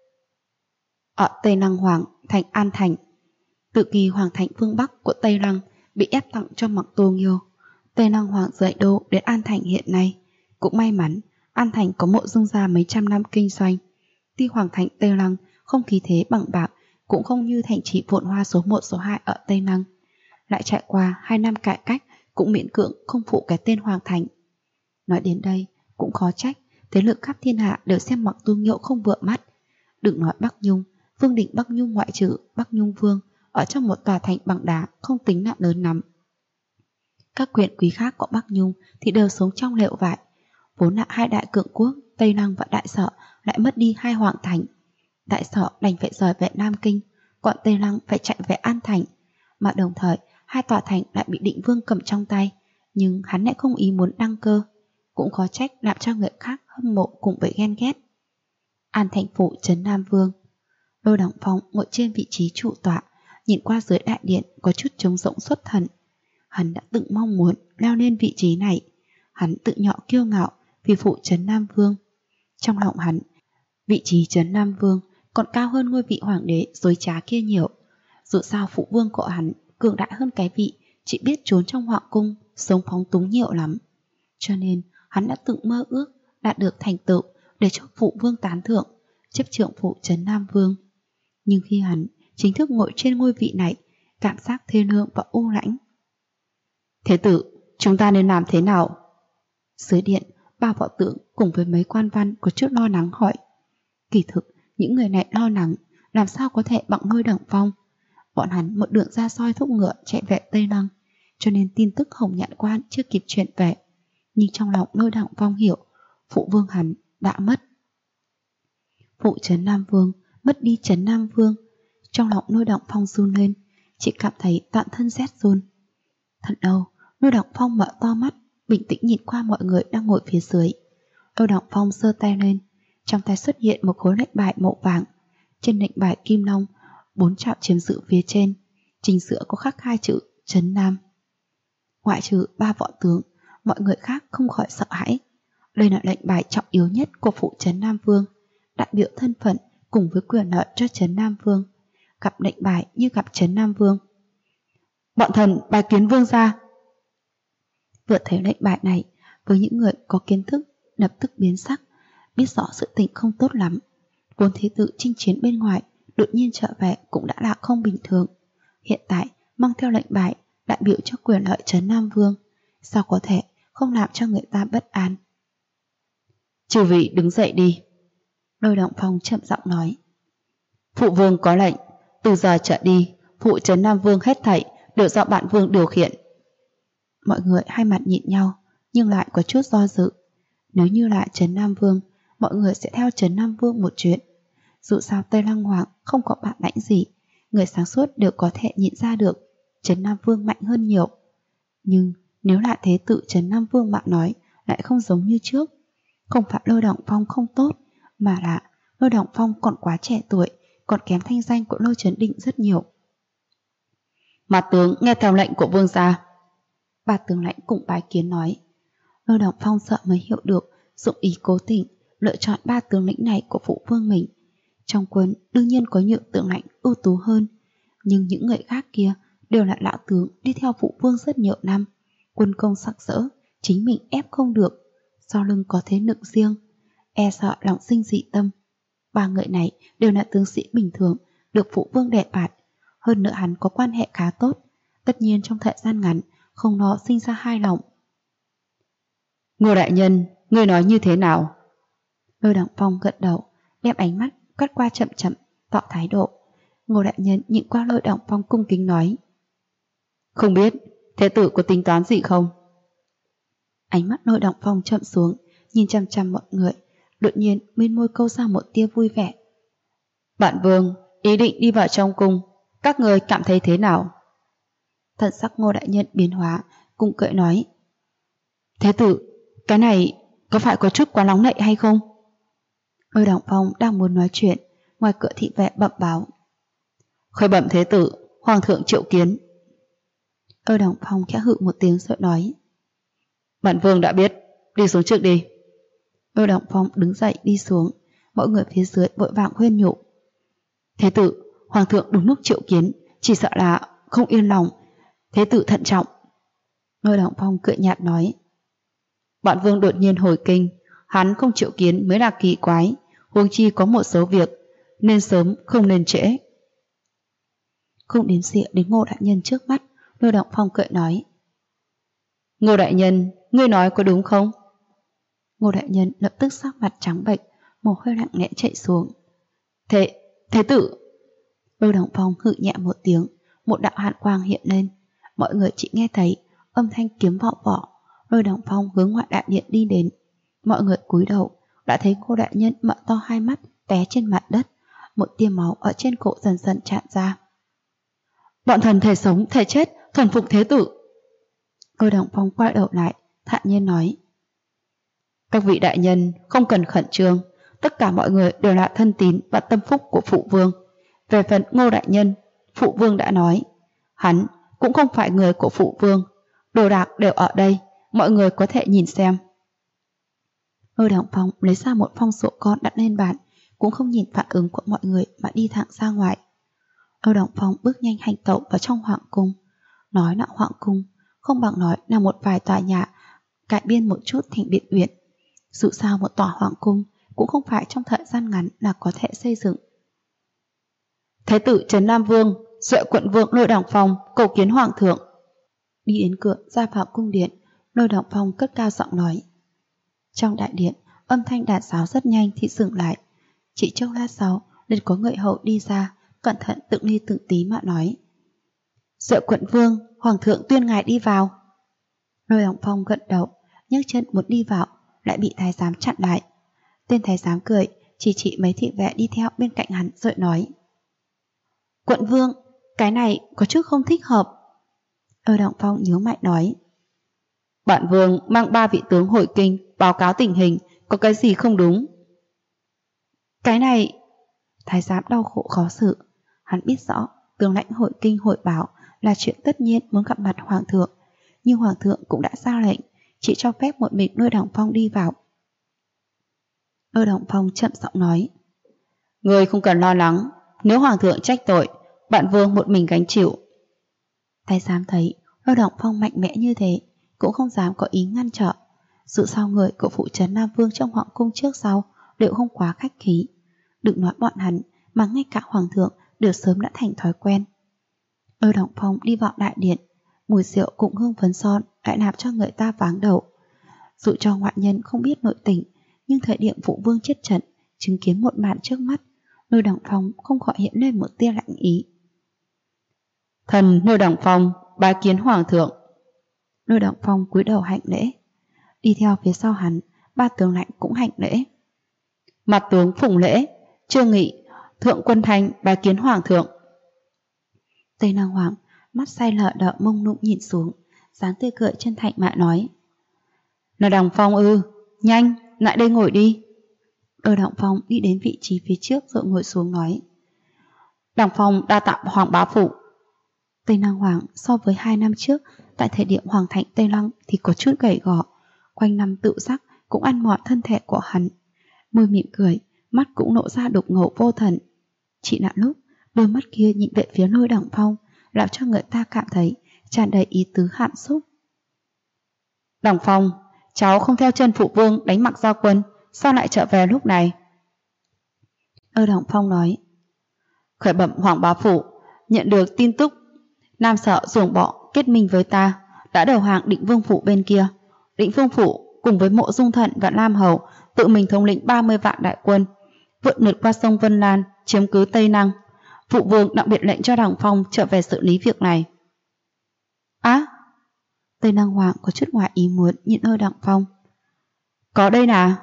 Ở Tây Lăng Hoàng thành An Thành, tự kỳ Hoàng thành phương Bắc của Tây Lăng bị ép tặng cho Mặc Tu Nghiêu. Tây Lăng Hoàng rời đô đến An Thành hiện nay. Cũng may mắn An Thành có mộ dung gia mấy trăm năm kinh doanh. Tuy Hoàng thành Tây Lăng không khí thế bằng bạc, cũng không như thành trì phồn hoa số 1 số 2 ở Tây Lăng. Lại trải qua 2 năm cải cách, cũng miễn cưỡng không phụ cái tên Hoàng thành. Nói đến đây cũng khó trách thế lực khắp thiên hạ đều xem Mặc Tu Nghiêu không vừa mắt. Đừng nói Bắc Nhung, vương đình Bắc Nhung ngoại trừ Bắc Nhung Vương ở trong một tòa thành bằng đá không tính là lớn lắm. Các quyền quý khác của Bắc Nhung thì đều sống trong lều vải. Vốn là 2 đại cường quốc Tây Lăng và Đại Sở lại mất đi 2 hoàng thành. Đại Sở đành phải rời về Nam Kinh, còn Tây Lăng phải chạy về An Thành. Mà đồng thời 2 tòa thành lại bị Định Vương cầm trong tay, nhưng hắn lại không ý muốn đăng cơ. Cũng khó trách làm cho người khác hâm mộ cùng với ghen ghét. An Thành phủ trấn Nam Vương, Lôi Đằng Phong ngồi trên vị trí chủ tọa, nhìn qua dưới đại điện có chút trống rỗng xuất thần. Hắn đã từng mong muốn leo lên vị trí này. Hắn tự nhọ kiêu ngạo vì phụ trấn Nam Vương. Trong lòng hắn, vị trí trấn Nam Vương còn cao hơn ngôi vị hoàng đế dối trá kia nhiều. Dù sao phụ vương của hắn cường đại hơn cái vị chỉ biết trốn trong hoàng cung, sống phóng túng nhiều lắm. Cho nên hắn đã từng mơ ước đạt được thành tựu để cho phụ vương tán thưởng, chấp trưởng phụ trấn Nam Vương. Nhưng khi hắn chính thức ngồi trên ngôi vị này, cảm giác thê lương và u lãnh. Thế tử, chúng ta nên làm thế nào? Dưới điện, ba võ tướng cùng với mấy quan văn có chút lo lắng hỏi. Kỳ thực, Những người này lo lắng làm sao có thể bằng Lôi Động Phong. Bọn hắn một đường ra soi thúc ngựa chạy về Tây Lăng, cho nên tin tức Hồng Nhạn Quan chưa kịp truyền về. Nhưng trong lòng Lôi Động Phong hiểu phụ vương hắn đã mất. Phụ Trấn Nam Vương mất đi Trấn Nam Vương. Trong lòng Lôi Động Phong run lên, chỉ cảm thấy toàn thân rét run. Thật lâu, Lôi Động Phong mở to mắt, bình tĩnh nhìn qua mọi người đang ngồi phía dưới. Lôi Động Phong giơ tay lên, trong tay xuất hiện một khối lệnh bài màu vàng. Trên lệnh bài kim long, 4 trạm chiếm giữ phía trên, chính giữa có khắc 2 chữ Trấn Nam. Ngoại trừ 3 võ tướng, mọi người khác không khỏi sợ hãi. Đây là lệnh bài trọng yếu nhất của phụ Trấn Nam Vương, đại biểu thân phận cùng với quyền lợi cho Trấn Nam Vương. Gặp lệnh bài như gặp Trấn Nam Vương. Bọn thần bài kiến vương gia. Vừa thấy lệnh bài này, với những người có kiến thức lập tức biến sắc, biết rõ sự tình không tốt lắm. Vốn thế tử chinh chiến bên ngoài đột nhiên trở về cũng đã là không bình thường. Hiện tại mang theo lệnh bài đại biểu cho quyền lợi Trấn Nam Vương, sao có thể không làm cho người ta bất an. Chư vị đứng dậy đi. Lôi Động Phong chậm giọng nói. Phụ vương có lệnh, từ giờ trở đi, phụ Trấn Nam Vương hết thảy đều do bạn vương điều khiển. Mọi người hai mặt nhìn nhau, nhưng lại có chút do dự. Nếu như là Trấn Nam Vương, mọi người sẽ theo Trấn Nam Vương một chuyện. Dù sao Tây Lăng Hoàng không có bản lãnh gì, người sáng suốt đều có thể nhìn ra được Trấn Nam Vương mạnh hơn nhiều. Nhưng nếu là thế tử Trấn Nam Vương mà nói, lại không giống như trước. Không phải Lôi Động Phong không tốt, mà là Lôi Động Phong còn quá trẻ tuổi, còn kém thanh danh của Lôi Trấn Định rất nhiều. Mặt tướng nghe theo lệnh của vương gia. Bà tướng lãnh cùng bái kiến nói. Lôi Động Phong sợ mới hiểu được dụng ý cố tình lựa chọn 3 tướng lĩnh này của phụ vương mình. Trong quân đương nhiên có nhiều tướng lãnh ưu tú hơn, nhưng những người khác kia đều là lão tướng đi theo phụ vương rất nhiều năm, quân công sặc sỡ, chính mình ép không được, sau lưng có thế lực riêng, e sợ lòng sinh dị tâm. 3 người này đều là tướng sĩ bình thường, được phụ vương đề bạt, hơn nữa hắn có quan hệ khá tốt, tất nhiên trong thời gian ngắn không nó sinh ra hai lòng. Ngô đại nhân, ngươi nói như thế nào? Lôi Động Phong gật đầu, đem ánh mắt quét qua chậm chậm, tỏ thái độ. Ngô đại nhân nhìn qua Lôi Động Phong cung kính nói. Không biết, thế tử có tính toán gì không? Ánh mắt Lôi Động Phong chậm xuống, nhìn chăm chăm mọi người, đột nhiên bên môi câu ra một tia vui vẻ. Bạn vương, ý định đi vào trong cung, các người cảm thấy thế nào? Thần sắc Ngô đại nhân biến hóa, cùng cười nói. Thế tử, cái này có phải có chút quá nóng nảy hay không? Lôi Động Phong đang muốn nói chuyện, ngoài cửa thị vệ bẩm báo. Khởi bẩm thế tử, hoàng thượng triệu kiến. Lôi Động Phong khẽ hự một tiếng rồi nói. Bản vương đã biết, đi xuống trước đi. Lôi Động Phong đứng dậy đi xuống, mọi người phía dưới vội vàng khuyên nhủ. Thế tử, hoàng thượng đúng lúc triệu kiến, chỉ sợ là không yên lòng, thế tử thận trọng. Lôi Động Phong cười nhạt nói. Bọn vương đột nhiên hồi kinh, hắn không triệu kiến mới là kỳ quái, huống chi có một số việc, nên sớm không nên trễ. Không đến xịa đến Ngô đại nhân trước mắt, Lôi Động Phong cười nói. Ngô đại nhân, ngươi nói có đúng không? Ngô đại nhân lập tức sắc mặt trắng bệch, mồ hôi lạnh lẽo chạy xuống. Thế tử. Lôi Động Phong hự nhẹ một tiếng, một đạo hàn quang hiện lên, mọi người chỉ nghe thấy âm thanh kiếm vọ vọ. Lôi Động Phong hướng ngoại đại điện đi đến, mọi người cúi đầu đã thấy Ngô đại nhân mở to hai mắt té trên mặt đất, một tia máu ở trên cổ dần dần tràn ra. Bọn thần thể sống thể chết, thuần phục thế tử. Lôi Động Phong quay đầu lại, thản nhiên nói. Các vị đại nhân không cần khẩn trương, tất cả mọi người đều là thân tín và tâm phúc của phụ vương. Về phần Ngô đại nhân, phụ vương đã nói, hắn cũng không phải người của phụ vương, đồ đạc đều ở đây, mọi người có thể nhìn xem. Lôi Động Phong lấy ra một phong sổ con đặt lên bàn, cũng không nhìn phản ứng của mọi người mà đi thẳng ra ngoài. Lôi Động Phong bước nhanh hành tẩu vào trong hoàng cung. Nói là hoàng cung, không bằng nói là một vài tòa nhà cải biên một chút thành biệt viện. Dù sao một tòa hoàng cung cũng không phải trong thời gian ngắn là có thể xây dựng. Thái tử Trấn Nam Vương, Duệ quận vương Lôi Động Phong cầu kiến hoàng thượng. Đi đến cửa ra vào cung điện, Lôi Động Phong cất cao giọng nói. Trong đại điện, âm thanh đàn sáo rất nhanh thì dừng lại. Chỉ trong lát sau, liền có người hầu đi ra, cẩn thận từng ly từng tí mà nói: Duệ quận vương, hoàng thượng tuyên ngài đi vào. Lôi Đằng Phong gật đầu, nhấc chân muốn đi vào, lại bị thái giám chặn lại. Tên thái giám cười, chỉ mấy thị vệ đi theo bên cạnh hắn rồi nói: Quận vương, cái này có chút không thích hợp. Lôi Đằng Phong nhíu mày nói: Bản vương mang 3 vị tướng hội kinh báo cáo tình hình, có cái gì không đúng? Cái này... Thái giám đau khổ khó xử. Hắn biết rõ tướng lãnh hội kinh hội báo là chuyện tất nhiên muốn gặp mặt hoàng thượng, nhưng hoàng thượng cũng đã ra lệnh chỉ cho phép một mình Lôi Đằng Phong đi vào. Lôi Đằng Phong chậm giọng nói: Ngươi không cần lo lắng, nếu hoàng thượng trách tội, bản vương một mình gánh chịu. Thái giám thấy Lôi Đằng Phong mạnh mẽ như thế, cũng không dám có ý ngăn trở. Sự sao người của phụ trấn Nam Vương trong hoàng cung trước sau đều không quá khách khí. Đừng nói bọn hắn, mà ngay cả hoàng thượng đều sớm đã thành thói quen. Lôi Đằng Phong đi vào đại điện, mùi rượu cũng hương phấn son lại làm cho người ta váng đầu. Dù cho ngoại nhân không biết nội tình, nhưng thời điểm phụ vương chết trận, chứng kiến một màn trước mắt, Lôi Đằng Phong không khỏi hiện lên một tia lạnh ý. Thần Lôi Đằng Phong bái kiến hoàng thượng. Lôi Đằng Phong cúi đầu hạnh lễ. Đi theo phía sau hắn, 3 tướng lãnh cũng hạnh lễ. Mặt tướng Phùng Lễ, Trương Nghị, Thượng Quân Thanh bái kiến hoàng thượng. Tây Năng Hoàng mắt say lợ đợ mông nụng nhìn xuống, dáng tươi cười chân thành mà nói: Lôi Đằng Phong ư, nhanh, lại đây ngồi đi. Lôi Đằng Phong đi đến vị trí phía trước rồi ngồi xuống nói: Đằng Phong đa tạ hoàng bá phụ. Tây Năng Hoàng so với 2 năm trước, tại thời điểm hoàng thành Tây Lăng thì có chút gầy gò, quanh năm tự sắc cũng ăn mòn thân thể của hắn. Môi mỉm cười, mắt cũng lộ ra đục ngầu vô thần. Chỉ là lúc đôi mắt kia nhìn về phía Lôi Đằng Phong, làm cho người ta cảm thấy tràn đầy ý tứ hàm xúc. Đằng Phong, cháu không theo chân phụ vương đánh Mặc Gia Quân, sao lại trở về lúc này? Lôi Đằng Phong nói: Khởi bẩm hoàng bá phụ, nhận được tin tức Nam Sở ruồng bọ kết minh với ta, đã đầu hàng Định Vương phủ bên kia. Định Vương phủ cùng với Mộ Dung Thận và Lam Hầu tự mình thống lĩnh 30 vạn đại quân, vượt ngược qua sông Vân Lan, chiếm cứ Tây Năng. Phụ vương đặc biệt lệnh cho Đằng Phong trở về xử lý việc này. Á! Tây Năng Hoàng có chút ngoài ý muốn nhìn Lôi Đằng Phong. Có đây nà.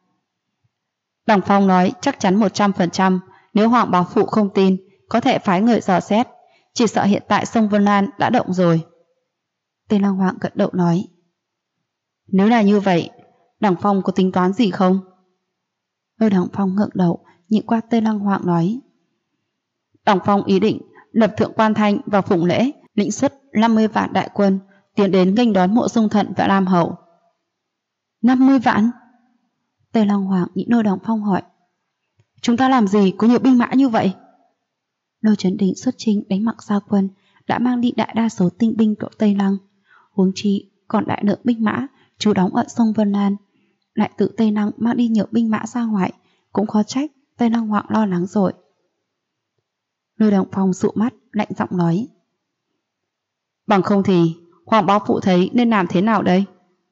Đằng Phong nói chắc chắn 100%, nếu hoàng bá phụ không tin, có thể phái người dò xét. Chỉ sợ hiện tại sông Vân Lan đã động rồi. Tây Lăng Hoàng gật đầu nói: Nếu là như vậy, Đằng Phong có tính toán gì không? Lôi Đằng Phong ngẩng đầu nhìn qua Tây Lăng Hoàng nói: Đằng Phong ý định lập Thượng Quan Thanh và Phùng Lễ lĩnh xuất 50 vạn đại quân tiến đến nghênh đón Mộ Dung Thận và Lam Hầu. 50 vạn? Tây Lăng Hoàng nhìn Lôi Đằng Phong hỏi: Chúng ta làm gì có nhiều binh mã như vậy? Lôi Chấn Đình xuất chinh đánh Mặc Gia Quân đã mang đi đại đa số tinh binh của Tây Lăng, huống chi còn đại lượng binh mã trú đóng ở sông Vân Lan, lại tự Tây Lăng mang đi nhiều binh mã ra ngoài, cũng khó trách Tây Lăng Hoàng lo lắng rồi. Lôi Đằng Phong dụ mắt lạnh giọng nói: Bằng không thì hoàng bá phụ thấy nên làm thế nào đây?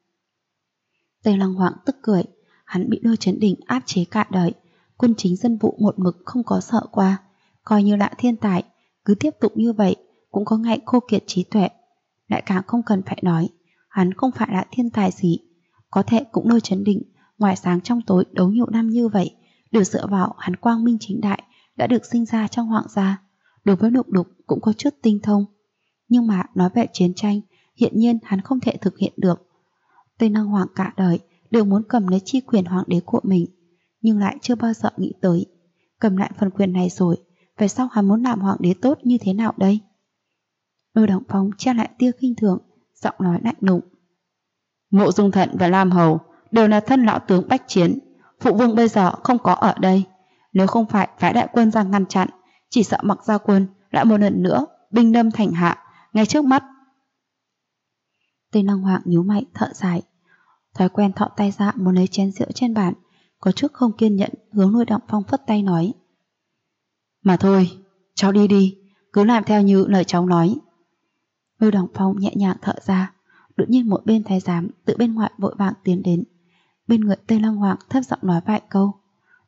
Tây Lăng Hoàng tức cười, hắn bị Lôi Chấn Đình áp chế cả đời, quân chính dân vụ một mực không có sợ qua, coi như là thiên tài, cứ tiếp tục như vậy cũng có ngày khô kiệt trí tuệ. Lại càng không cần phải nói, hắn không phải là thiên tài gì, có thể cũng Lôi Chấn Đình ngoài sáng trong tối đấu nhiều năm như vậy, đều dựa vào hắn quang minh chính đại đã được sinh ra trong hoàng gia, đối với Lục Đục cũng có chút tinh thông. Nhưng mà nói về chiến tranh, hiện nhiên hắn không thể thực hiện được. Tây Năng Hoàng cả đời đều muốn cầm lấy chi quyền hoàng đế của mình, nhưng lại chưa bao giờ nghĩ tới cầm lại phần quyền này rồi, về sau hắn muốn làm hoàng đế tốt như thế nào đây? Lôi Đằng Phong che lại tia khinh thường, giọng nói lạnh lùng: Mộ Dung Thận và Lam Hầu đều là thân lão tướng bách chiến, phụ vương bây giờ không có ở đây, nếu không phải phái đại quân ra ngăn chặn, chỉ sợ Mặc Gia Quân lại một lần nữa binh lâm thành hạ ngay trước mắt. Tây Lăng Hoàng nhíu mày thở dài, thói quen thọ tay ra muốn lấy chén rượu trên bàn, có chút không kiên nhẫn hướng Lôi Đằng Phong phất tay nói: Mà thôi, cháu đi đi, cứ làm theo như lời cháu nói. Lôi Đằng Phong nhẹ nhàng thở ra, đột nhiên một bên thái giám từ bên ngoài vội vàng tiến đến, bên người Tây Lăng Hoàng thấp giọng nói vài câu.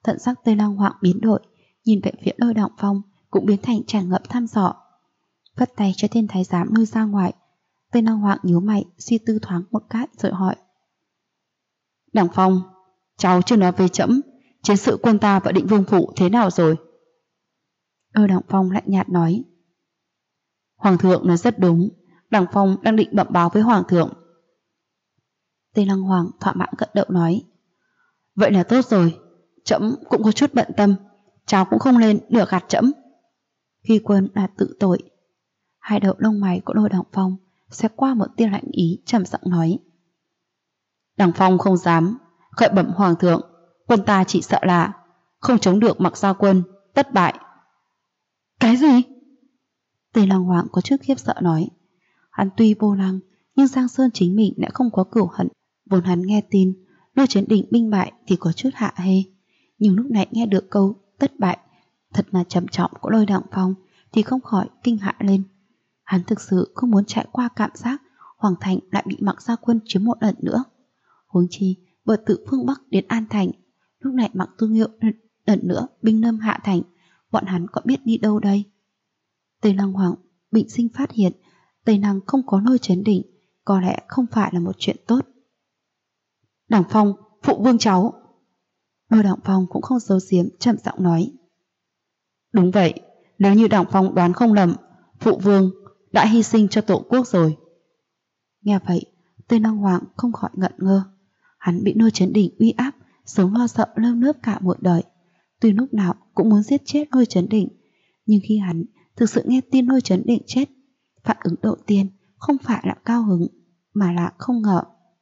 Thận sắc Tây Lăng Hoàng biến đổi, nhìn về phía Lôi Đặng Phong cũng biến thành tràn ngập thăm dò. Phất tay cho tên thái giám lui ra ngoài. Tây Lăng Hoàng nhíu mày, suy tư thoáng một cái rồi hỏi: Đặng Phong, cháu chưa nói với trẫm chiến sự quân ta và Định Vương phủ thế nào rồi? Lôi Đặng Phong lạnh nhạt nói: Hoàng thượng nói rất đúng, Đặng Phong đang định bẩm báo với Hoàng thượng. Tây Lăng Hoàng thỏa mãn gật đầu nói: Vậy là tốt rồi, trẫm cũng có chút bận tâm, cháu cũng không lên lừa gạt trẫm. Phi quân là tự tội. Hai đầu lông mày của Lôi Đặng Phong sẽ qua một tia lạnh ý, trầm giọng nói: Đặng Phong không dám khởi bẩm Hoàng thượng, quân ta chỉ sợ là không chống được Mặc Gia quân, thất bại. Cái gì? Tây Lăng Hoàng có chút khiếp sợ nói. Hắn tuy vô năng, nhưng Giang Sơn chính mình lại không có cửu hận. Vốn hắn nghe tin Lôi Chấn Định binh bại thì có chút hạ hê, nhưng lúc này nghe được câu thất bại thật là trầm trọng của Lôi Đặng Phong thì không khỏi kinh hãi lên. Hắn thực sự không muốn trải qua cảm giác Hoàng thành lại bị Mặc Gia quân chiếm một lần nữa. Huống chi bờ tự phương Bắc đến An thành, lúc này Mặc Tương Hiệu lần nữa binh lâm hạ thành, bọn hắn có biết đi đâu đây? Tây Lăng Hoàng bình sinh phát hiện Tây Lăng không có Lôi Chấn Định có lẽ không phải là một chuyện tốt. Đặng Phong, phụ vương cháu. Lôi Đặng Phong cũng không giấu giếm, chậm giọng nói: Đúng vậy, nếu như Đặng Phong đoán không lầm, phụ vương đã hy sinh cho tổ quốc rồi. Nghe vậy, Tây Lăng Hoàng không khỏi ngẩn ngơ. Hắn bị Lôi Chấn Định uy áp, sống lo sợ lơm lớp cả một đời. Tuy lúc nào cũng muốn giết chết Lôi Chấn Định, nhưng khi hắn thực sự nghe tin Lôi Chấn Định chết, phản ứng đầu tiên không phải là cao hứng, mà là không ngờ.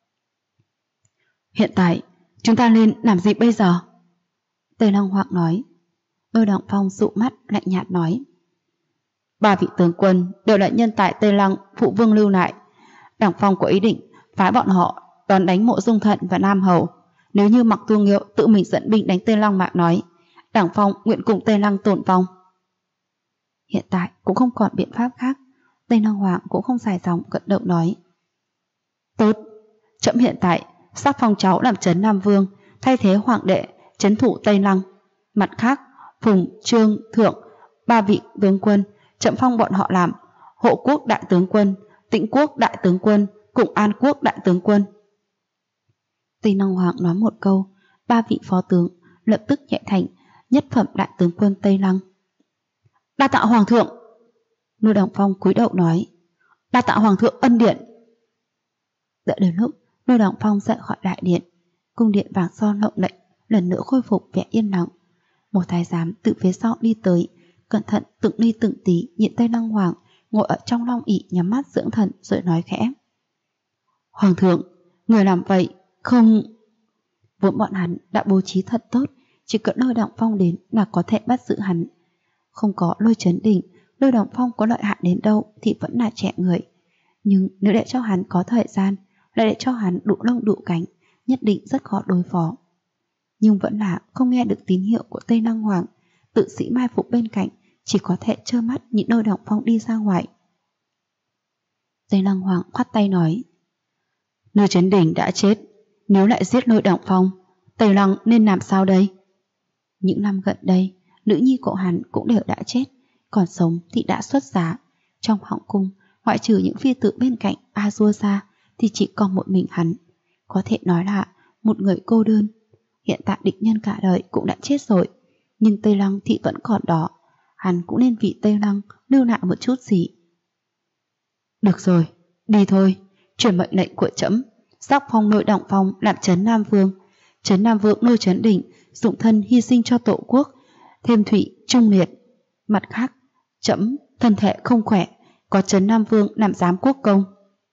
Hiện tại, chúng ta nên làm gì bây giờ? Tây Lăng Hoàng nói. Lôi Đặng Phong dụ mắt lạnh nhạt nói: 3 vị tướng quân đều là nhân tại Tây Lăng phụ vương lưu lại. Đặng Phong có ý định phái bọn họ đón đánh Mộ Dung Thận và Nam Hầu. Nếu như Mặc Tu Nghiêu tự mình dẫn binh đánh Tây Lăng mà nói, Đặng Phong nguyện cùng Tây Lăng tồn vong. Hiện tại cũng không còn biện pháp khác. Tây Lăng Hoàng cũng không dài dòng gật đầu nói: Tốt, trẫm hiện tại sắp phong cháu làm trấn Nam Vương, thay thế Hoàng đệ trấn thủ Tây Lăng. Mặt khác, Phùng, Trương, Thượng 3 vị tướng quân trẫm phong bọn họ làm Hộ Quốc đại tướng quân, Tĩnh Quốc đại tướng quân cùng An Quốc đại tướng quân. Tây Lăng Hoàng nói một câu, 3 vị phó tướng lập tức nhẹ thành nhất phẩm đại tướng quân Tây Lăng. Đa tạ Hoàng thượng. Lôi Đặng Phong cúi đầu nói: Đa tạ Hoàng thượng ân điện. Đợi đến lúc Lôi Đặng Phong rời khỏi đại điện, cung điện vàng son lộng lẫy lần nữa khôi phục vẻ yên lặng. Một thái giám từ phía sau đi tới, cẩn thận từng ly từng tí nhìn Tây Lăng Hoàng ngồi ở trong long ỷ nhắm mắt dưỡng thần rồi nói khẽ: Hoàng thượng, người làm vậy không... Vốn bọn hắn đã bố trí thật tốt, chỉ cần Lôi Đặng Phong đến là có thể bắt giữ hắn. Không có Lôi Chấn Định, Lôi Đặng Phong có lợi hại đến đâu thì vẫn là trẻ người. Nhưng nếu để cho hắn có thời gian, lại để cho hắn đủ lông đủ cánh, nhất định rất khó đối phó. Nhưng vẫn là không nghe được tín hiệu của Tây Lăng Hoàng, tự sĩ mai phục bên cạnh, chỉ có thể trơ mắt nhìn Lôi Đặng Phong đi ra ngoài. Tây Lăng Hoàng khoát tay nói: Lôi Chấn Định đã chết, nếu lại giết Lôi Đặng Phong, Tây Lăng nên làm sao đây? Những năm gần đây, nữ nhi của hắn cũng đều đã chết, còn sống thì đã xuất giá. Trong hậu cung, ngoại trừ những phi tử bên cạnh A Dua ra, thì chỉ còn một mình hắn. Có thể nói là một người cô đơn. Hiện tại địch nhân cả đời cũng đã chết rồi, nhưng Tây Lăng thì vẫn còn đó. Hắn cũng nên vì Tây Lăng lưu lại một chút gì. Được rồi, đi thôi. Truyền mệnh lệnh của trẫm, sắc phong Lôi Đặng Phong làm trấn Nam Vương. Trấn Nam Vương Lôi Chấn Định dụng thân hy sinh cho tổ quốc, thêm thủy trung liệt. Mặt khác, trẫm thân thể không khỏe, có trấn Nam Vương làm giám quốc công.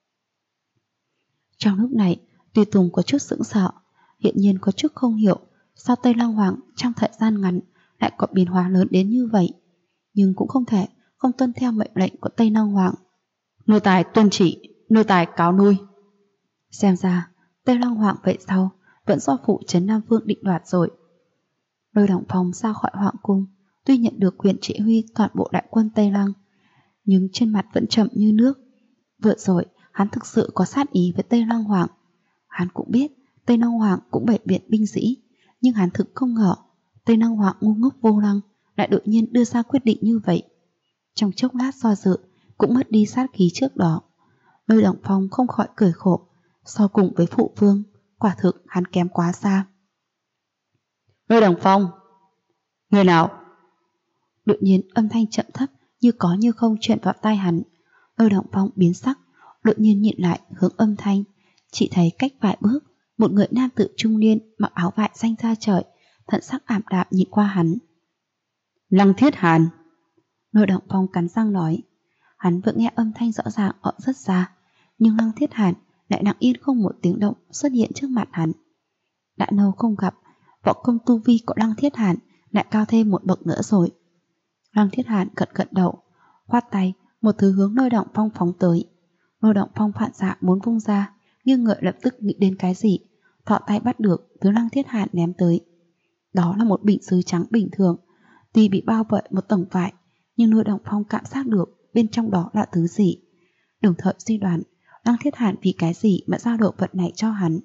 Trong lúc này, Tùy Tùng có chút sững sờ, hiện nhiên có chút không hiểu sao Tây Lăng Hoàng trong thời gian ngắn lại có biến hóa lớn đến như vậy, nhưng cũng không thể không tuân theo mệnh lệnh của Tây Lăng Hoàng. Nô tài tuân chỉ, nô tài cáo nuôi. Xem ra Tây Lăng Hoàng vậy sau vẫn do phụ trấn Nam Vương định đoạt rồi. Lôi Đặng Phong ra khỏi hoàng cung, tuy nhận được quyền chỉ huy toàn bộ đại quân Tây Lăng, nhưng trên mặt vẫn chậm như nước. Vừa rồi hắn thực sự có sát ý với Tây Lăng Hoàng. Hắn cũng biết Tây Lăng Hoàng cũng bày biện binh sĩ, nhưng hắn thực không ngờ Tên Năng Hoàng ngu ngốc vô năng lại đột nhiên đưa ra quyết định như vậy. Trong chốc lát do dự, cũng mất đi sát khí trước đó. Lôi Động Phong không khỏi cười khổ. So cùng với phụ vương, quả thực hắn kém quá xa. Lôi Động Phong, người nào? Đột nhiên âm thanh chậm thấp như có như không truyền vào tai hắn. Lôi Động Phong biến sắc, đột nhiên nhìn lại hướng âm thanh, chỉ thấy cách vài bước, một người nam tử trung niên mặc áo vải xanh da trời, thần sắc ảm đạm nhìn qua hắn. Lăng Thiết Hàn. Lôi Động Phong cắn răng nói. Hắn vẫn nghe âm thanh rõ ràng ở rất xa, nhưng Lăng Thiết Hàn lại lặng yên không một tiếng động xuất hiện trước mặt hắn. Đã lâu không gặp, võ công tu vi của Lăng Thiết Hàn lại cao thêm một bậc nữa rồi. Lăng Thiết Hàn gật đầu, khoát tay, một thứ hướng Lôi Động Phong phóng tới. Lôi Động Phong phản xạ muốn vung ra, nhưng người lập tức nghĩ đến cái gì, thọ tay bắt được thứ Lăng Thiết Hàn ném tới. Đó là một bình sứ trắng bình thường, tuy bị bao bởi một tầng vải, nhưng Lôi Động Phong cảm giác được bên trong đó là thứ gì. Đồng thời suy đoán Lăng Thiết Hàn vì cái gì mà giao đồ vật này cho hắn.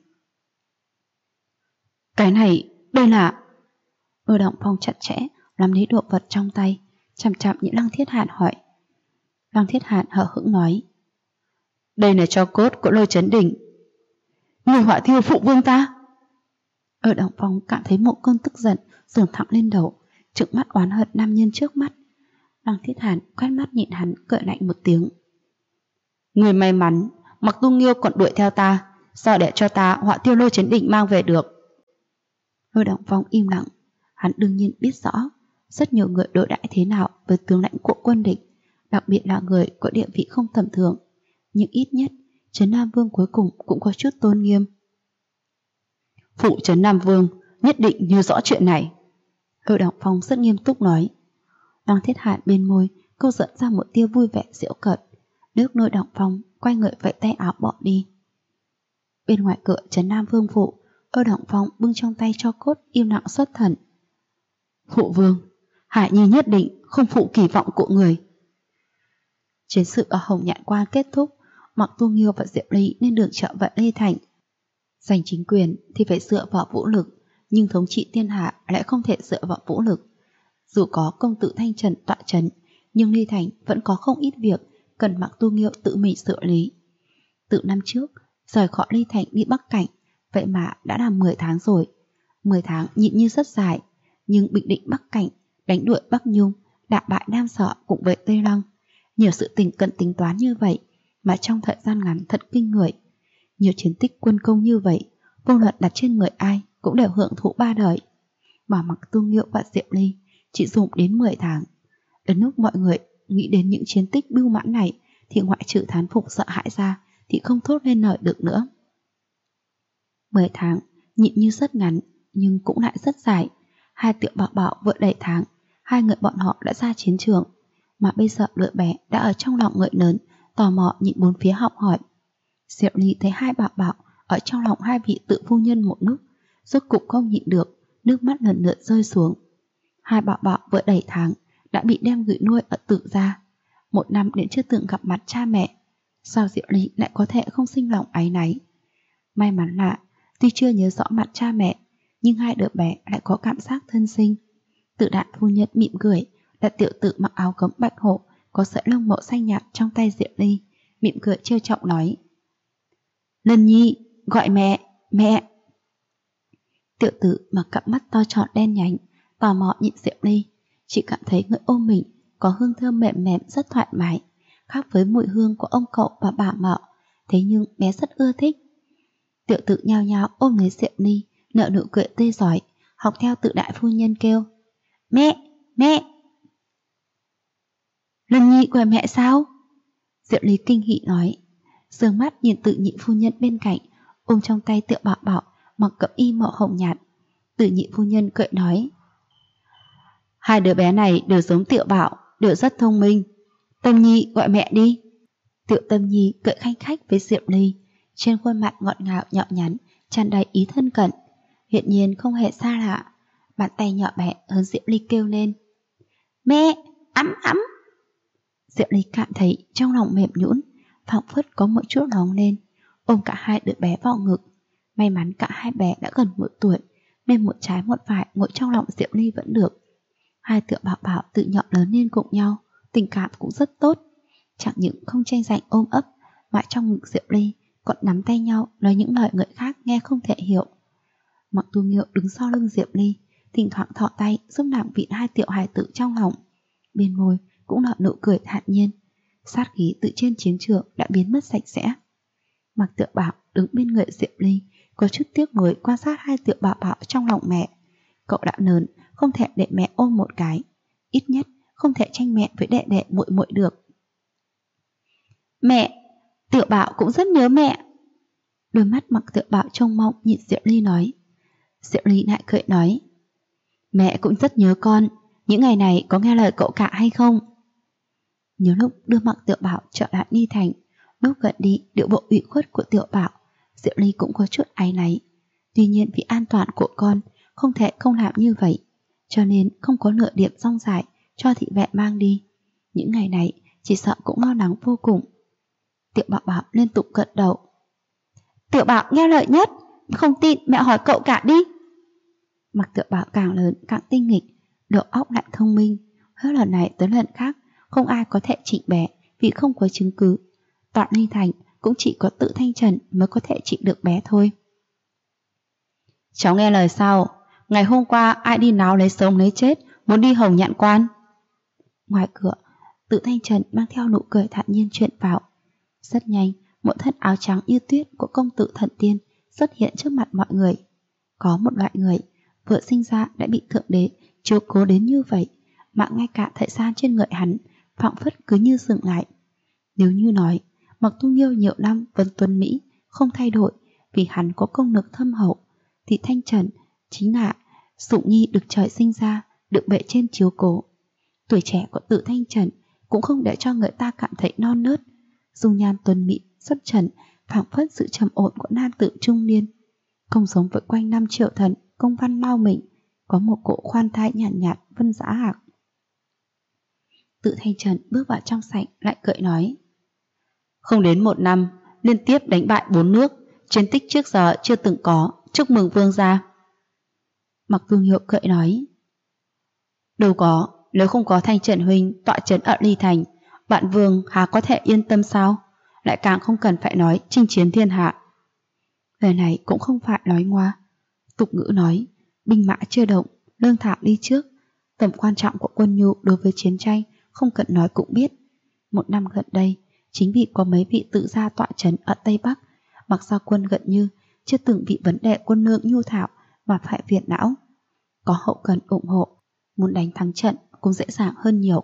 Cái này, đây là... Lôi Động Phong chặt chẽ nắm lấy đồ vật trong tay, chằm chằm những Lăng Thiết Hàn hỏi. Lăng Thiết Hàn hờ hững nói. Đây là tro cốt của Lôi Chấn Đỉnh. Người hỏa thiêu phụ vương ta. Lôi Động Phong cảm thấy một cơn tức giận dồn thẳng lên đầu, trừng mắt oán hận nam nhân trước mắt. Lăng Thiết Hàn quét mắt nhìn hắn, cười lạnh một tiếng. Người may mắn, Mặc Tu Nghiêu còn đuổi theo ta, sao để cho ta hỏa thiêu Lôi Chấn Đỉnh mang về được? Lôi Động Phong im lặng. Hắn đương nhiên biết rõ rất nhiều người đối đãi thế nào với tướng lãnh của quân địch, đặc biệt là người có địa vị không tầm thường, nhưng ít nhất Trấn Nam Vương cuối cùng cũng có chút tôn nghiêm. Phụ Trấn Nam Vương nhất định nhớ rõ chuyện này. Lôi Động Phong rất nghiêm túc nói. Lăng Thiết Hàn bên môi câu dẫn ra một tia vui vẻ giễu cợt. Nước Lôi Động Phong quay người vẫy tay áo bỏ đi. Bên ngoài cửa Trấn Nam Vương phủ, Lôi Động Phong bưng trong tay tro cốt im lặng xuất thần. Phụ vương, Hải Nhi nhất định không phụ kỳ vọng của người. Chiến sự ở Hồng Nhạn Quan kết thúc, Mặc Tu Nghiêu và Diệu Ly nên được trợ vận Lê Thành. Giành chính quyền thì phải dựa vào vũ lực, nhưng thống trị thiên hạ lại không thể dựa vào vũ lực. Dù có công tử Thanh Trần tọa trấn, nhưng Lê Thành vẫn có không ít việc cần Mặc Tu Nghiêu tự mình xử lý. Từ năm trước, rời khỏi Lê Thành đi Bắc Cảnh, vậy mà đã là 10 tháng rồi. 10 tháng nhịn như rất dài, nhưng Bình Định Bắc Cảnh, đánh đuổi Bắc Nhung, đả bại Nam Sở cùng với Tây Lăng. Nhiều sự tình cần tính toán như vậy, mà trong thời gian ngắn thật kinh người. Nhiều chiến tích quân công như vậy, vô luận đặt trên người ai cũng đều hưởng thụ 3 đời. Mà Mặc Tu Nghiêu và Diệu Ly chỉ dùng đến 10 tháng. Đến lúc mọi người nghĩ đến những chiến tích bưu mãn này, thì ngoại trừ thán phục sợ hãi ra thì không thốt lên lời được nữa. 10 tháng nhịn như rất ngắn, nhưng cũng lại rất dài. 2 Tiểu Bảo Bảo vừa đầy tháng, 2 người bọn họ đã ra chiến trường, mà bây giờ đứa bé đã ở trong lòng người lớn, tò mò nhìn bốn phía học hỏi. Diệu Ly thấy 2 Bảo Bảo ở trong lòng 2 vị tự phu nhân một lúc, rốt cục không nhịn được, nước mắt lần lượt rơi xuống. 2 Bảo Bảo vừa đầy tháng đã bị đem gửi nuôi ở Tự gia, 1 năm đến chưa từng gặp mặt cha mẹ. Sao Diệu Ly lại có thể không sinh lòng áy náy? May mắn là tuy chưa nhớ rõ mặt cha mẹ, nhưng 2 đứa bé lại có cảm giác thân sinh. Tự Đại phu nhân mỉm cười, đặt tiểu tử mặc áo gấm bạch hổ có sợi lông màu xanh nhạt trong tay Diệu Ly, mỉm cười trêu chọc nói: Lân Nhi, gọi mẹ, mẹ. Tiểu tử mặc cặp mắt to tròn đen nhánh, tò mò nhìn Diệu Ly, chỉ cảm thấy người ôm mình có hương thơm mềm mềm rất thoải mái, khác với mùi hương của ông cậu và bà mợ, thế nhưng bé rất ưa thích. Tiểu tử nhao nhao ôm lấy Diệu Ly, nở nụ cười tươi giỏi, học theo Tự Đại phu nhân kêu: Mẹ, mẹ. Lân Nhi gọi mẹ sao? Diệu Ly kinh hỉ nói, dương mắt nhìn Tự Nhị phu nhân bên cạnh, ôm trong tay Tiểu Bảo Bảo mặc cẩm y màu hồng nhạt. Tự Nhị phu nhân cười nói: 2 đứa bé này đều giống Tiểu Bảo, đều rất thông minh. Tâm Nhi gọi mẹ đi. Tiểu Tâm Nhi cười khanh khách với Diệu Ly, trên khuôn mặt ngọt ngào nhỏ nhắn tràn đầy ý thân cận, hiển nhiên không hề xa lạ. Bàn tay nhỏ bé hướng Diệu Ly kêu lên: Mẹ, ấm ấm. Diệu Ly cảm thấy trong lòng mềm nhũn, phảng phất có một chút nóng lên, ôm cả 2 đứa bé vào ngực. May mắn cả 2 bé đã gần 1 tuổi, nên một trái một phải ngồi trong lòng Diệu Ly vẫn được. Hai Tiểu Bảo Bảo từ nhỏ lớn lên cùng nhau, tình cảm cũng rất tốt. Chẳng những không tranh giành ôm ấp, mà trong ngực Diệu Ly còn nắm tay nhau nói những lời người khác nghe không thể hiểu. Mặc Tu Nghiêu đứng sau lưng Diệu Ly, thỉnh thoảng thọ tay giúp nàng vịn hai tiểu hài tử trong lòng. Bên môi cũng nở nụ cười thản nhiên. Sát khí từ trên chiến trường đã biến mất sạch sẽ. Mặc Tiểu Bảo đứng bên người Diệu Ly, có chút tiếc nuối quan sát hai Tiểu Bảo Bảo trong lòng mẹ. Cậu đã lớn, không thể để mẹ ôm một cái, ít nhất không thể tranh mẹ với đệ đệ muội muội được. Mẹ, Tiểu Bảo cũng rất nhớ mẹ. Đôi mắt Mặc Tiểu Bảo trông mong nhìn Diệu Ly nói. Diệu Ly lại cười nói, mẹ cũng rất nhớ con, những ngày này có nghe lời cậu cả hay không? Nhớ lúc đưa Mặc Tiểu Bảo trở lại Ni Thành, lúc gần đi điệu bộ ủy khuất của Tiểu Bảo, Diệu Ly cũng có chút áy náy. Tuy nhiên vì an toàn của con, không thể không làm như vậy, cho nên không có nửa điểm rong rải cho thị vệ mang đi. Những ngày này chỉ sợ cũng lo lắng vô cùng. Tiểu Bảo Bảo liên tục gật đầu. Tiểu Bảo nghe lời nhất, không tin mẹ hỏi cậu cả đi. Mặc Tiểu Bảo càng lớn càng tinh nghịch, đầu óc lại thông minh, hết lần này tới lần khác không ai có thể trịnh bé vì không có chứng cứ. Toàn Ni Thành cũng chỉ có Tự Thanh Trần mới có thể trịnh được bé thôi. Cháu nghe lời sau, ngày hôm qua ai đi náo lấy sống lấy chết, muốn đi Hồng Nhạn Quan. Ngoài cửa, Tự Thanh Trần mang theo nụ cười thản nhiên truyền vào. Rất nhanh, một thân áo trắng như tuyết của công tử Thần Tiên xuất hiện trước mặt mọi người. Có một loại người vừa sinh ra đã bị Thượng Đế chiếu cố đến như vậy, mà ngay cả thời gian trên người hắn phảng phất cứ như dừng lại. Nếu như nói Mặc Tu Nghiêu nhiều năm vẫn tuân mỹ, không thay đổi vì hắn có công lực thâm hậu, thì Thanh Trần chính là Dụng Nhi được trời sinh ra, được bệ trên chiếu cố. Tuổi trẻ của Tự Thanh Trần cũng không để cho người ta cảm thấy non nớt, dung nhan tuấn mỹ xuất trần, phảng phất sự trầm ổn của nam tử trung niên. Không giống với quanh năm triệu thần công văn mau mịnh, có một cỗ khoan thai nhàn nhạt, vân dã hạc. Tự Thanh Trần bước vào trong sảnh lại cười nói, không đến một năm liên tiếp đánh bại 4 nước, chiến tích trước giờ chưa từng có, chúc mừng vương gia. Mặc Vương Hiệu cười nói, đâu có, nếu không có Thanh Trần huynh tọa trấn ở Ly Thành, bạn vương há có thể yên tâm sao? Lại càng không cần phải nói chinh chiến thiên hạ. Lời này cũng không phải nói ngoa. Tục ngữ nói, binh mã chưa động, lương thảo đi trước. Tầm quan trọng của quân nhu đối với chiến tranh không cần nói cũng biết. Một năm gần đây, chính vì có mấy vị tự gia tọa trấn ở Tây Bắc, Mặc Gia quân gần như chưa từng bị vấn đề quân lương nhu thảo mà phải phiền não. Có hậu cần ủng hộ, muốn đánh thắng trận cũng dễ dàng hơn nhiều.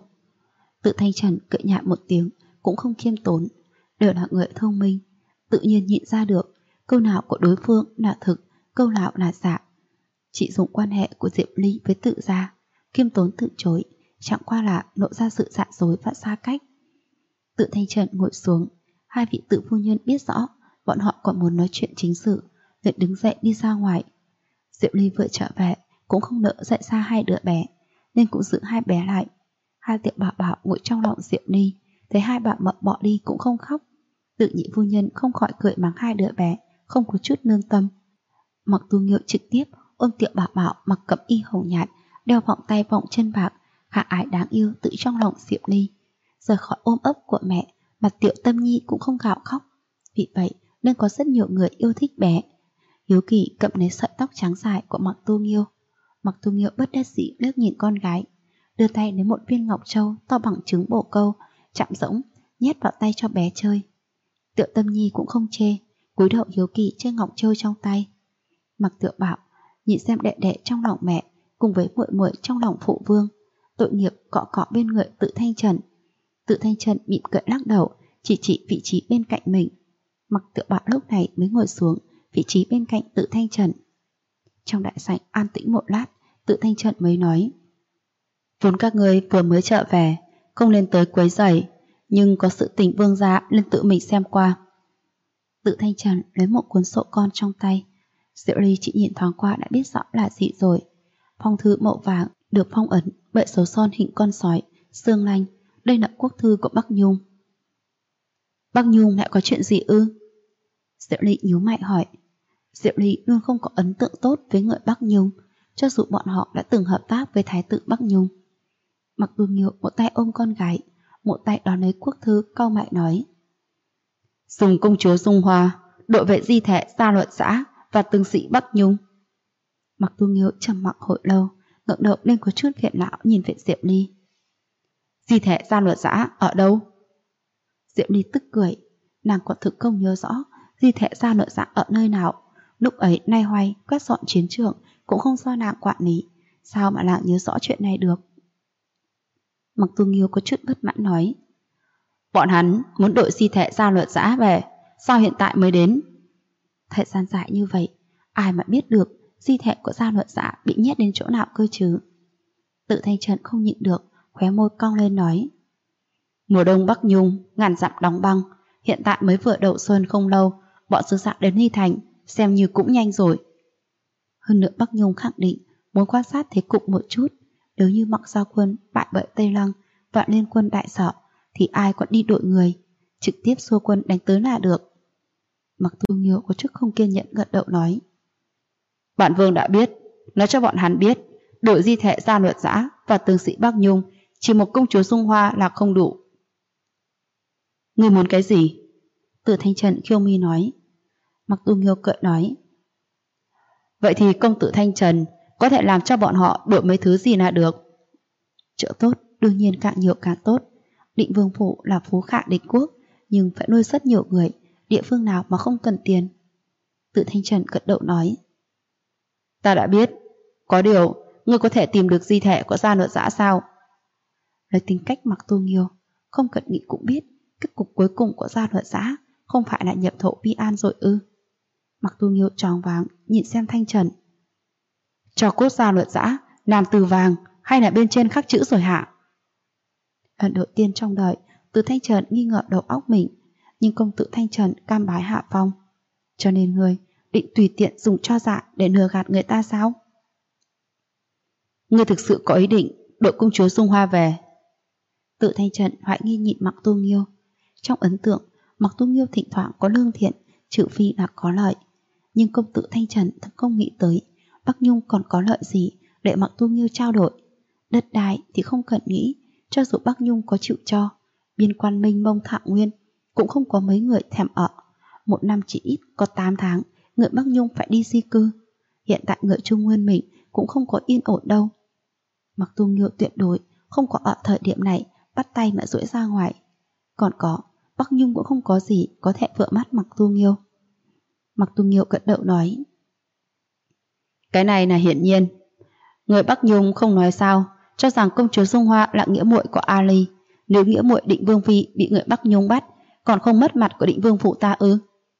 Tự Thanh Trần cười nhạt một tiếng, cũng không khiêm tốn, đều là người thông minh, tự nhiên nhịn ra được câu nào của đối phương là thực, câu nào là giả. Chỉ dùng quan hệ của Diệp Ly với Tự gia, khiêm tốn từ chối, chẳng qua là lộ ra sự giả dối và xa cách. Tự Thanh Trần ngồi xuống, hai vị Tự phu nhân biết rõ bọn họ còn muốn nói chuyện chính sự, liền đứng dậy đi ra ngoài. Diệp Ly vừa trở về cũng không nỡ dạy xa hai đứa bé, nên cũng giữ hai bé lại. Hai Tiểu Bảo Bảo ngồi trong lòng Diệp Ly, thấy hai bà mợ bỏ đi cũng không khóc. Tự nhị phu nhân không khỏi cười mắng hai đứa bé không có chút lương tâm. Mặc Tu Nghiêu trực tiếp ôm Tiểu Bảo Bảo mặc cẩm y hồng nhạt, đeo vòng tay vòng chân bạc, khả ái đáng yêu tự trong lòng Diệp Ly. Rời khỏi ôm ấp của mẹ, mặt Tiểu Tâm Nhi cũng không gào khóc. Vì vậy nên có rất nhiều người yêu thích bé. Hiếu Kỳ cầm lấy sợi tóc trắng dài của Mặc Tu Nghiêu. Mặc Tu Nghiêu bất đắc dĩ liếc nhìn con gái, đưa tay lấy một viên ngọc châu to bằng trứng bồ câu, chạm rỗng nhét vào tay cho bé chơi. Tiểu Tâm Nhi cũng không chê, cúi đầu hiếu kỳ chơi ngọc châu trong tay. Mặc Tiểu Bảo nhìn xem đệ đệ trong lòng mẹ cùng với muội muội trong lòng phụ vương, tội nghiệp cọ cọ bên người Tự Thanh Trần. Tự Thanh Trần mỉm cười lắc đầu, chỉ vị trí bên cạnh mình. Mặc Tiểu Bảo lúc này mới ngồi xuống vị trí bên cạnh Tự Thanh Trần. Trong đại sảnh an tĩnh một lát, Tự Thanh Trần mới nói, vốn các ngươi vừa mới trở về, không nên tới quấy rầy, nhưng có sự tình vương gia nên tự mình xem qua. Tự Thanh Trần lấy một cuốn sổ con trong tay. Diệu Ly chỉ nhìn thoáng qua đã biết rõ là gì rồi. Phong thư màu vàng được phong ấn bởi dấu son hình con sói, xương lanh. Đây là quốc thư của Bắc Nhung. Bắc Nhung lại có chuyện gì ư? Diệu Ly nhíu mày hỏi. Diệu Ly luôn không có ấn tượng tốt với người Bắc Nhung, cho dù bọn họ đã từng hợp tác với Thái tử Bắc Nhung. Mặc Tu Nghiêu một tay ôm con gái, một tay đón lấy quốc thư, cau mày nói: dùng công chúa Dung Hoa, đội vệ di thể Gia Luật Giã và tướng sĩ Bắc Nhung. Mặc Tu Nghiêu trầm mặc hồi lâu, ngẩng đầu lên có chút phiền não nhìn về Diệu Ly. Di thể Gia Luật Giã ở đâu? Diệu Ly tức cười, nàng còn thực không nhớ rõ di thể Gia Luật Giã ở nơi nào. Lúc ấy nay hoay quét dọn chiến trường cũng không do nàng quản lý, sao mà nàng nhớ rõ chuyện này được? Mặc Tu Nghiêu có chút bất mãn nói: bọn hắn muốn đội di thể Gia Luật Giã về, sao hiện tại mới đến? Thời gian dài như vậy, ai mà biết được di thể của Gia Luật Giã bị nhét đến chỗ nào cơ chứ? Tự Thanh Trần không nhịn được, khóe môi cong lên nói: mùa đông Bắc Nhung ngàn dặm đóng băng, hiện tại mới vừa đầu xuân không lâu, bọn sứ giả đến Hy Thành xem như cũng nhanh rồi. Hơn nữa Bắc Nhung khẳng định muốn quan sát thế cục một chút, nếu như Mặc Giao quân bại bởi Tây Lăng và liên quân đại sợ thì ai còn đi đội người, trực tiếp xua quân đánh tới là được. Mặc Tu Nghiêu có chút không kiên nhẫn gật đầu nói: bản vương đã biết, nói cho bọn hắn biết, đội di thể Gia Luật Giã và tướng sĩ Bắc Nhung chỉ một công chúa Dung Hoa là không đủ. Ngươi muốn cái gì? Từ Thanh Trần khiêu mi nói. Mặc Tu Nghiêu cười nói: vậy thì công tử Thanh Trần có thể làm cho bọn họ đổi mấy thứ gì là được? Trợ tốt đương nhiên càng nhiều càng tốt. Định Vương Phủ là phú khả địch quốc, nhưng phải nuôi rất nhiều người, địa phương nào mà không cần tiền? Tự Thanh Trần gật đầu nói: ta đã biết, có điều ngươi có thể tìm được di thể của Gia Luật Giã sao? Lấy tính cách Mặc Tu Nghiêu, không cần nghĩ cũng biết kết cục cuối cùng của Gia Luật Giã không phải là nhập thổ Vi An rồi ư? Mặc Tu Nghiêu tròn váng nhìn xem Thanh Trần. Cho cốt Gia Luật Giã làm từ vàng hay là bên trên khắc chữ rồi hả? Lần đầu tiên trong đời Từ Thanh Trần nghi ngờ đầu óc mình, nhưng công tử Thanh Trần cam bái hạ phong. Cho nên ngươi định tùy tiện dùng cho dạ để lừa gạt người ta sao? Ngươi thực sự có ý định đội công chúa Dung Hoa về? Tự Thanh Trần hoài nghi nhìn Mặc Tu Nghiêu. Trong ấn tượng, Mặc Tu Nghiêu thỉnh thoảng có lương thiện, trừ phi là có lợi. Nhưng công tử Thanh Trần thật không nghĩ tới Bắc Nhung còn có lợi gì để Mặc Tu Nghiêu trao đổi. Đất đai thì không cần nghĩ, cho dù Bắc Nhung có chịu cho, biên quan mênh mông Thạng Nguyên cũng không có mấy người thèm ở. Một năm chỉ ít có 8 tháng, người Bắc Nhung phải đi di cư. Hiện tại người Trung Nguyên mình cũng không có yên ổn đâu. Mặc Tu Nghiêu tuyệt đối không có ở thời điểm này bắt tay mà duỗi ra ngoài. Còn có, Bắc Nhung cũng không có gì có thể vựa mắt Mặc Tu Nghiêu. Mặc Tu Nghiêu gật đầu nói: cái này là hiển nhiên. Người Bắc Nhung không nói sao, cho rằng công chúa Dung Hoa là nghĩa muội của Ali. Nếu nghĩa muội Định Vương Phi bị người Bắc Nhung bắt, còn không mất mặt của Định Vương Phủ ta ư?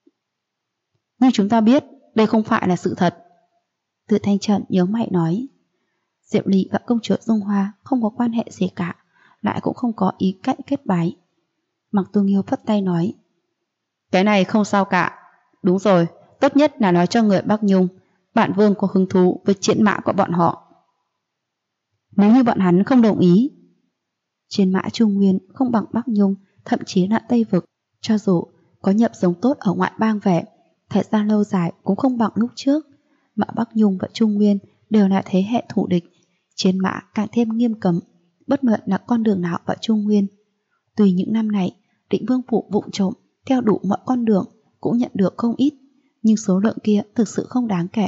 Nhưng chúng ta biết đây không phải là sự thật. Từ Thanh Trần nhớ mày nói: Diệu Ly và công chúa Dung Hoa không có quan hệ gì cả, lại cũng không có ý cạnh kết bái. Mặc Tu Nghiêu phất tay nói: cái này không sao cả. Đúng rồi, tốt nhất là nói cho người Bắc Nhung bản vương có hứng thú với chiến mã của bọn họ. Nếu như bọn hắn không đồng ý, chiến mã Trung Nguyên không bằng Bắc Nhung, thậm chí là Tây Vực. Cho dù có nhập giống tốt ở ngoại bang về, thời gian lâu dài cũng không bằng lúc trước. Mà Bắc Nhung và Trung Nguyên đều là thế hệ thù địch, chiến mã càng thêm nghiêm cấm, bất luận là con đường nào vào Trung Nguyên. Tùy những năm này, Định Vương Phủ vụng trộm theo đủ mọi con đường cũng nhận được không ít, nhưng số lượng kia thực sự không đáng kể.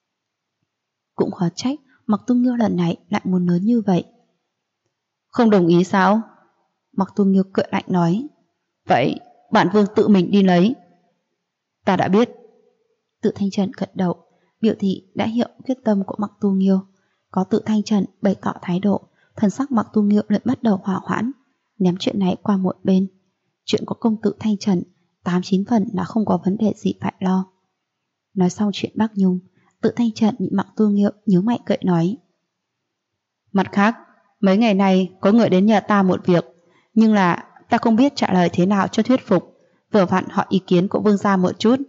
Cũng khó trách Mặc Tu Nghiêu lần này lại muốn lớn như vậy. Không đồng ý sao? Mặc Tu Nghiêu cười lạnh nói: vậy bản vương tự mình đi lấy. Ta đã biết. Tự Thanh Trần gật đầu, biểu thị đã hiểu quyết tâm của Mặc Tu Nghiêu. Có Tự Thanh Trần bày tỏ thái độ, thần sắc Mặc Tu Nghiêu lại bắt đầu hòa hoãn, ném chuyện này qua một bên. Chuyện của công tử Thanh Trần 8-9 phần là không có vấn đề gì phải lo. Nói xong chuyện Bắc Nhung, Tự Thanh Trần bị Mặc Tu Nghiêu nhíu mày cười nói: mặt khác, mấy ngày nay có người đến nhờ ta một việc, nhưng là ta không biết trả lời thế nào cho thuyết phục, vừa vặn hỏi ý kiến của vương gia một chút.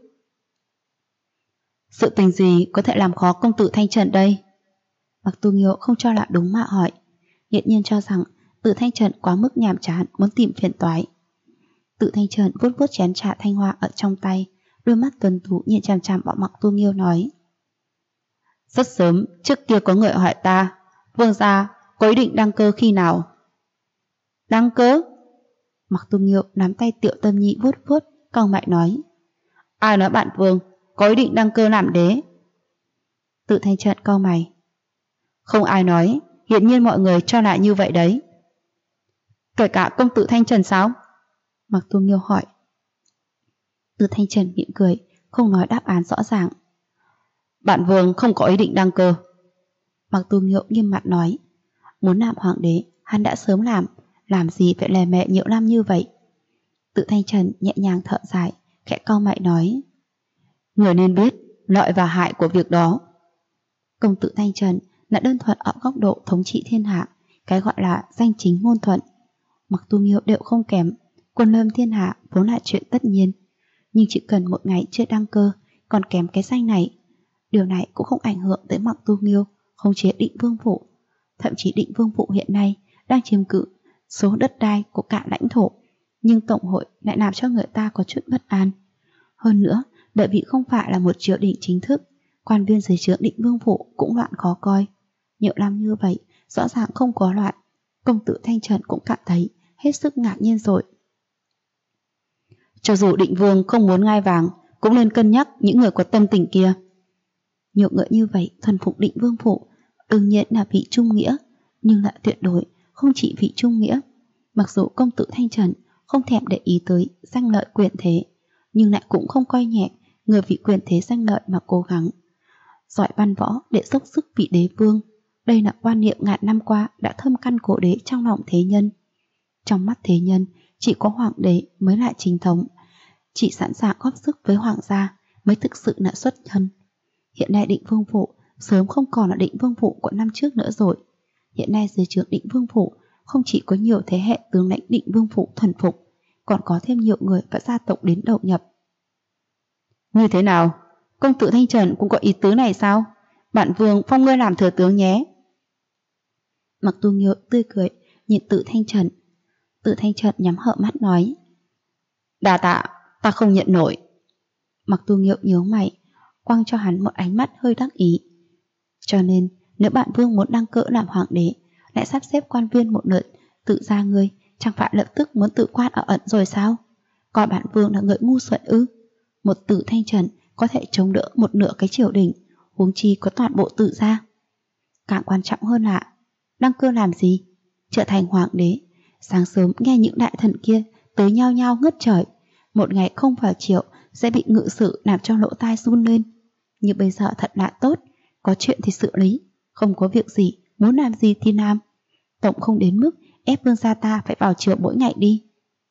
Sự tình gì có thể làm khó công tử Thanh Trần đây? Mặc Tu Nghiêu không cho là đúng mà hỏi, nghiễm nhiên cho rằng Tự Thanh Trần quá mức nhàm chán muốn tìm phiền toái. Tự Thanh Trần vuốt vuốt chén trà thanh hoa ở trong tay, đôi mắt tuấn tú nhìn chằm chằm bọn Mặc Tu Nghiêu nói: Rất sớm trước kia có người hỏi ta, vương gia có ý định đăng cơ khi nào? Đăng cơ? Mặc Tu Nghiêu nắm tay Tiệu Tâm Nhi vuốt vuốt, cau mày nói: Ai nói bạn vương có ý định đăng cơ làm đế? Tự Thanh Trần cau mày: Không ai nói, hiển nhiên mọi người cho lại như vậy đấy. Kể cả công tử Thanh Trần sao? Mặc Tu Nghiêu hỏi. Tự Thanh Trần mỉm cười, không nói đáp án rõ ràng. Bạn vương không có ý định đăng cơ. Mặc Tu Nghiêu nghiêm mặt nói: Muốn làm hoàng đế hắn đã sớm làm gì phải lè mè nhiều năm như vậy? Tự Thanh Trần nhẹ nhàng thở dài, khẽ cau mày nói: Người nên biết lợi và hại của việc đó. Công tử Thanh Trần là đơn thuần ở góc độ thống trị thiên hạ, cái gọi là danh chính ngôn thuận. Mặc Tu Nghiêu đều không kém, quân lâm thiên hạ vốn là chuyện tất nhiên, nhưng chỉ cần một ngày chưa đăng cơ còn kém cái danh này. Điều này cũng không ảnh hưởng tới Mặc Tu Nghiêu khống chế Định Vương phủ. Thậm chí Định Vương phủ hiện nay đang chiếm cự số đất đai của cả lãnh thổ, nhưng tổng hội lại làm cho người ta có chút bất an. Hơn nữa, bởi vì không phải là một triều đình chính thức, quan viên dưới trướng Định Vương phủ cũng loạn khó coi. Nhiều năm như vậy, rõ ràng không có loạn. Công tử Thanh Trần cũng cảm thấy hết sức ngạc nhiên rồi. Cho dù Định Vương không muốn ngai vàng, cũng nên cân nhắc những người có tâm tình kia. Nhiều người như vậy thuần phục Định Vương phủ, đương nhiên là vì trung nghĩa, nhưng lại tuyệt đối không chỉ vì trung nghĩa. Mặc dù công tử Thanh Trần không thèm để ý tới danh lợi quyền thế, nhưng lại cũng không coi nhẹ người vì quyền thế danh lợi mà cố gắng. Giỏi văn võ để dốc sức vị đế vương, đây là quan niệm ngàn năm qua đã thâm căn cố đế trong lòng thế nhân. Trong mắt thế nhân, chỉ có hoàng đế mới là chính thống, chỉ sẵn sàng góp sức với hoàng gia mới thực sự là xuất thân. Hiện nay Định Vương phủ sớm không còn là Định Vương phủ của năm trước nữa rồi. Hiện nay dưới trướng Định Vương phủ không chỉ có nhiều thế hệ tướng lãnh Định Vương phủ thuần phục, còn có thêm nhiều người và gia tộc đến đầu nhập. Như thế nào? Công tử Thanh Trần cũng có ý tứ này sao? Bản vương phong ngươi làm thừa tướng nhé. Mặc Tu Nghiêu tươi cười nhìn Tự Thanh Trần. Tự Thanh Trần nhắm hở mắt nói: Đa tạ, ta không nhận nổi. Mặc Tu Nghiêu nhớ mày, quăng cho hắn một ánh mắt hơi đắc ý. Cho nên nếu bạn vương muốn đăng cơ làm hoàng đế, lại sắp xếp quan viên một lượt, tự ra ngươi chẳng phải lập tức muốn tự quan ở ẩn rồi sao? Coi bạn vương là người ngu xuẩn ư? Một Tự Thanh Trần có thể chống đỡ một nửa cái triều đình, huống chi có toàn bộ tự gia. Càng quan trọng hơn là đăng cơ làm gì? Trở thành hoàng đế. Sáng sớm nghe những đại thần kia tới nhao nhao ngất trời, một ngày không vào triệu sẽ bị ngự sử làm cho lỗ tai run lên. Nhưng bây giờ thật là tốt, có chuyện thì xử lý, không có việc gì, muốn làm gì thì làm. Tổng không đến mức ép vương gia ta phải vào triều mỗi ngày đi.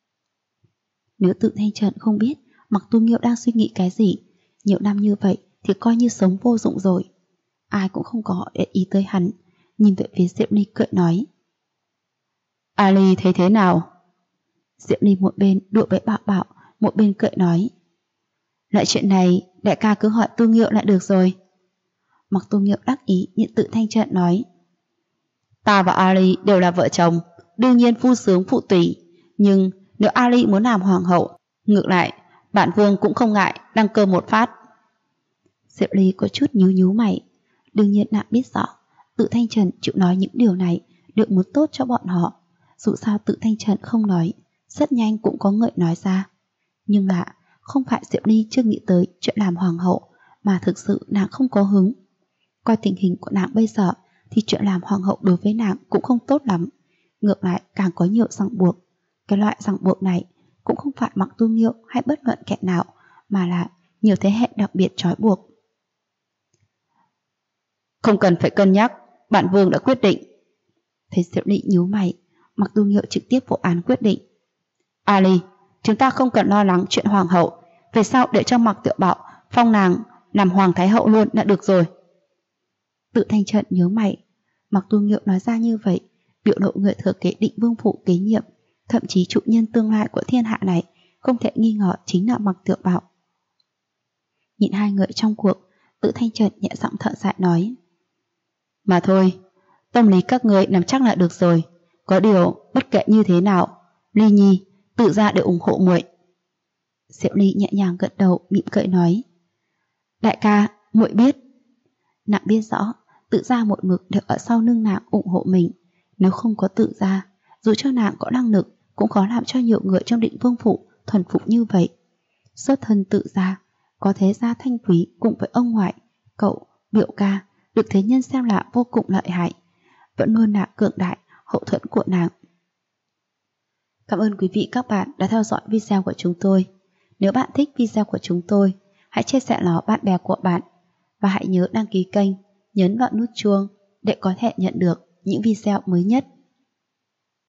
Nếu Tự Thanh Trần không biết Mặc Tu Nghiêu đang suy nghĩ cái gì, nhiều năm như vậy thì coi như sống vô dụng rồi. Ai cũng không có để ý tới hắn, nhìn về phía Diệp Ly cười nói: Ali thấy thế nào? Diệp Ly một bên đùa với Bảo Bảo, một bên cười nói: Lại chuyện này đại ca cứ hỏi Tu Nghiêu lại được rồi. Mặc Tu Nghiêu đắc ý nhìn Tự Thanh Trần nói: Ta và Ali đều là vợ chồng, đương nhiên phu sướng phụ tùy, nhưng nếu Ali muốn làm hoàng hậu, ngược lại bản vương cũng không ngại đăng cơ một phát. Diệp Ly có chút nhíu nhíu mày, đương nhiên nàng biết rõ Tự Thanh Trần chịu nói những điều này đều muốn tốt cho bọn họ. Dù sao Tự Thanh Trần không nói, rất nhanh cũng có người nói ra. Nhưng là không phải Diệp Ly chưa nghĩ tới chuyện làm hoàng hậu, mà thực sự nàng không có hứng. Coi tình hình của nàng bây giờ thì chuyện làm hoàng hậu đối với nàng cũng không tốt lắm, ngược lại càng có nhiều ràng buộc. Cái loại ràng buộc này cũng không phải Mặc Tu Nghiêu hay bất luận kẻ nào, mà là nhiều thế hệ đặc biệt trói buộc. Không cần phải cân nhắc, bản vương đã quyết định. Thấy Diệp Ly nhíu mày, Mặc Tu Nghiêu trực tiếp vô án quyết định: Ali, chúng ta không cần lo lắng chuyện hoàng hậu, về sau để cho Mặc Tiểu Bảo phong nàng làm hoàng thái hậu luôn đã được rồi. Tự Thanh Trần nhớ mày, Mặc Tu Nghiêu nói ra như vậy, biểu lộ người thừa kế Định Vương phủ kế nhiệm, thậm chí chủ nhân tương lai của thiên hạ này, không thể nghi ngờ chính là Mặc Tiểu Bảo. Nhìn hai người trong cuộc, Tự Thanh Trần nhẹ giọng thở dài nói: Mà thôi, tâm lý các người nắm chắc là được rồi. Có điều bất kể như thế nào, Ly Nhi tự ra để ủng hộ muội. Diệu Ly nhẹ nhàng gật đầu, mỉm cười nói: Đại ca, muội biết. Nàng biết rõ Tự Gia một mực đều ở sau lưng nàng ủng hộ mình. Nếu không có Tự Gia, dù cho nàng có năng lực cũng khó làm cho nhiều người trong Định Vương phủ thuần phục như vậy. Xuất thân Tự Gia, có thế gia Thanh Quý cùng với ông ngoại, cậu, biểu ca được thế nhân xem là vô cùng lợi hại, vẫn luôn là cường đại hậu thuẫn của nàng. Cảm ơn quý vị các bạn đã theo dõi video của chúng tôi. Nếu bạn thích video của chúng tôi, hãy chia sẻ nó bạn bè của bạn và hãy nhớ đăng ký kênh, nhấn vào nút chuông để có thể nhận được những video mới nhất.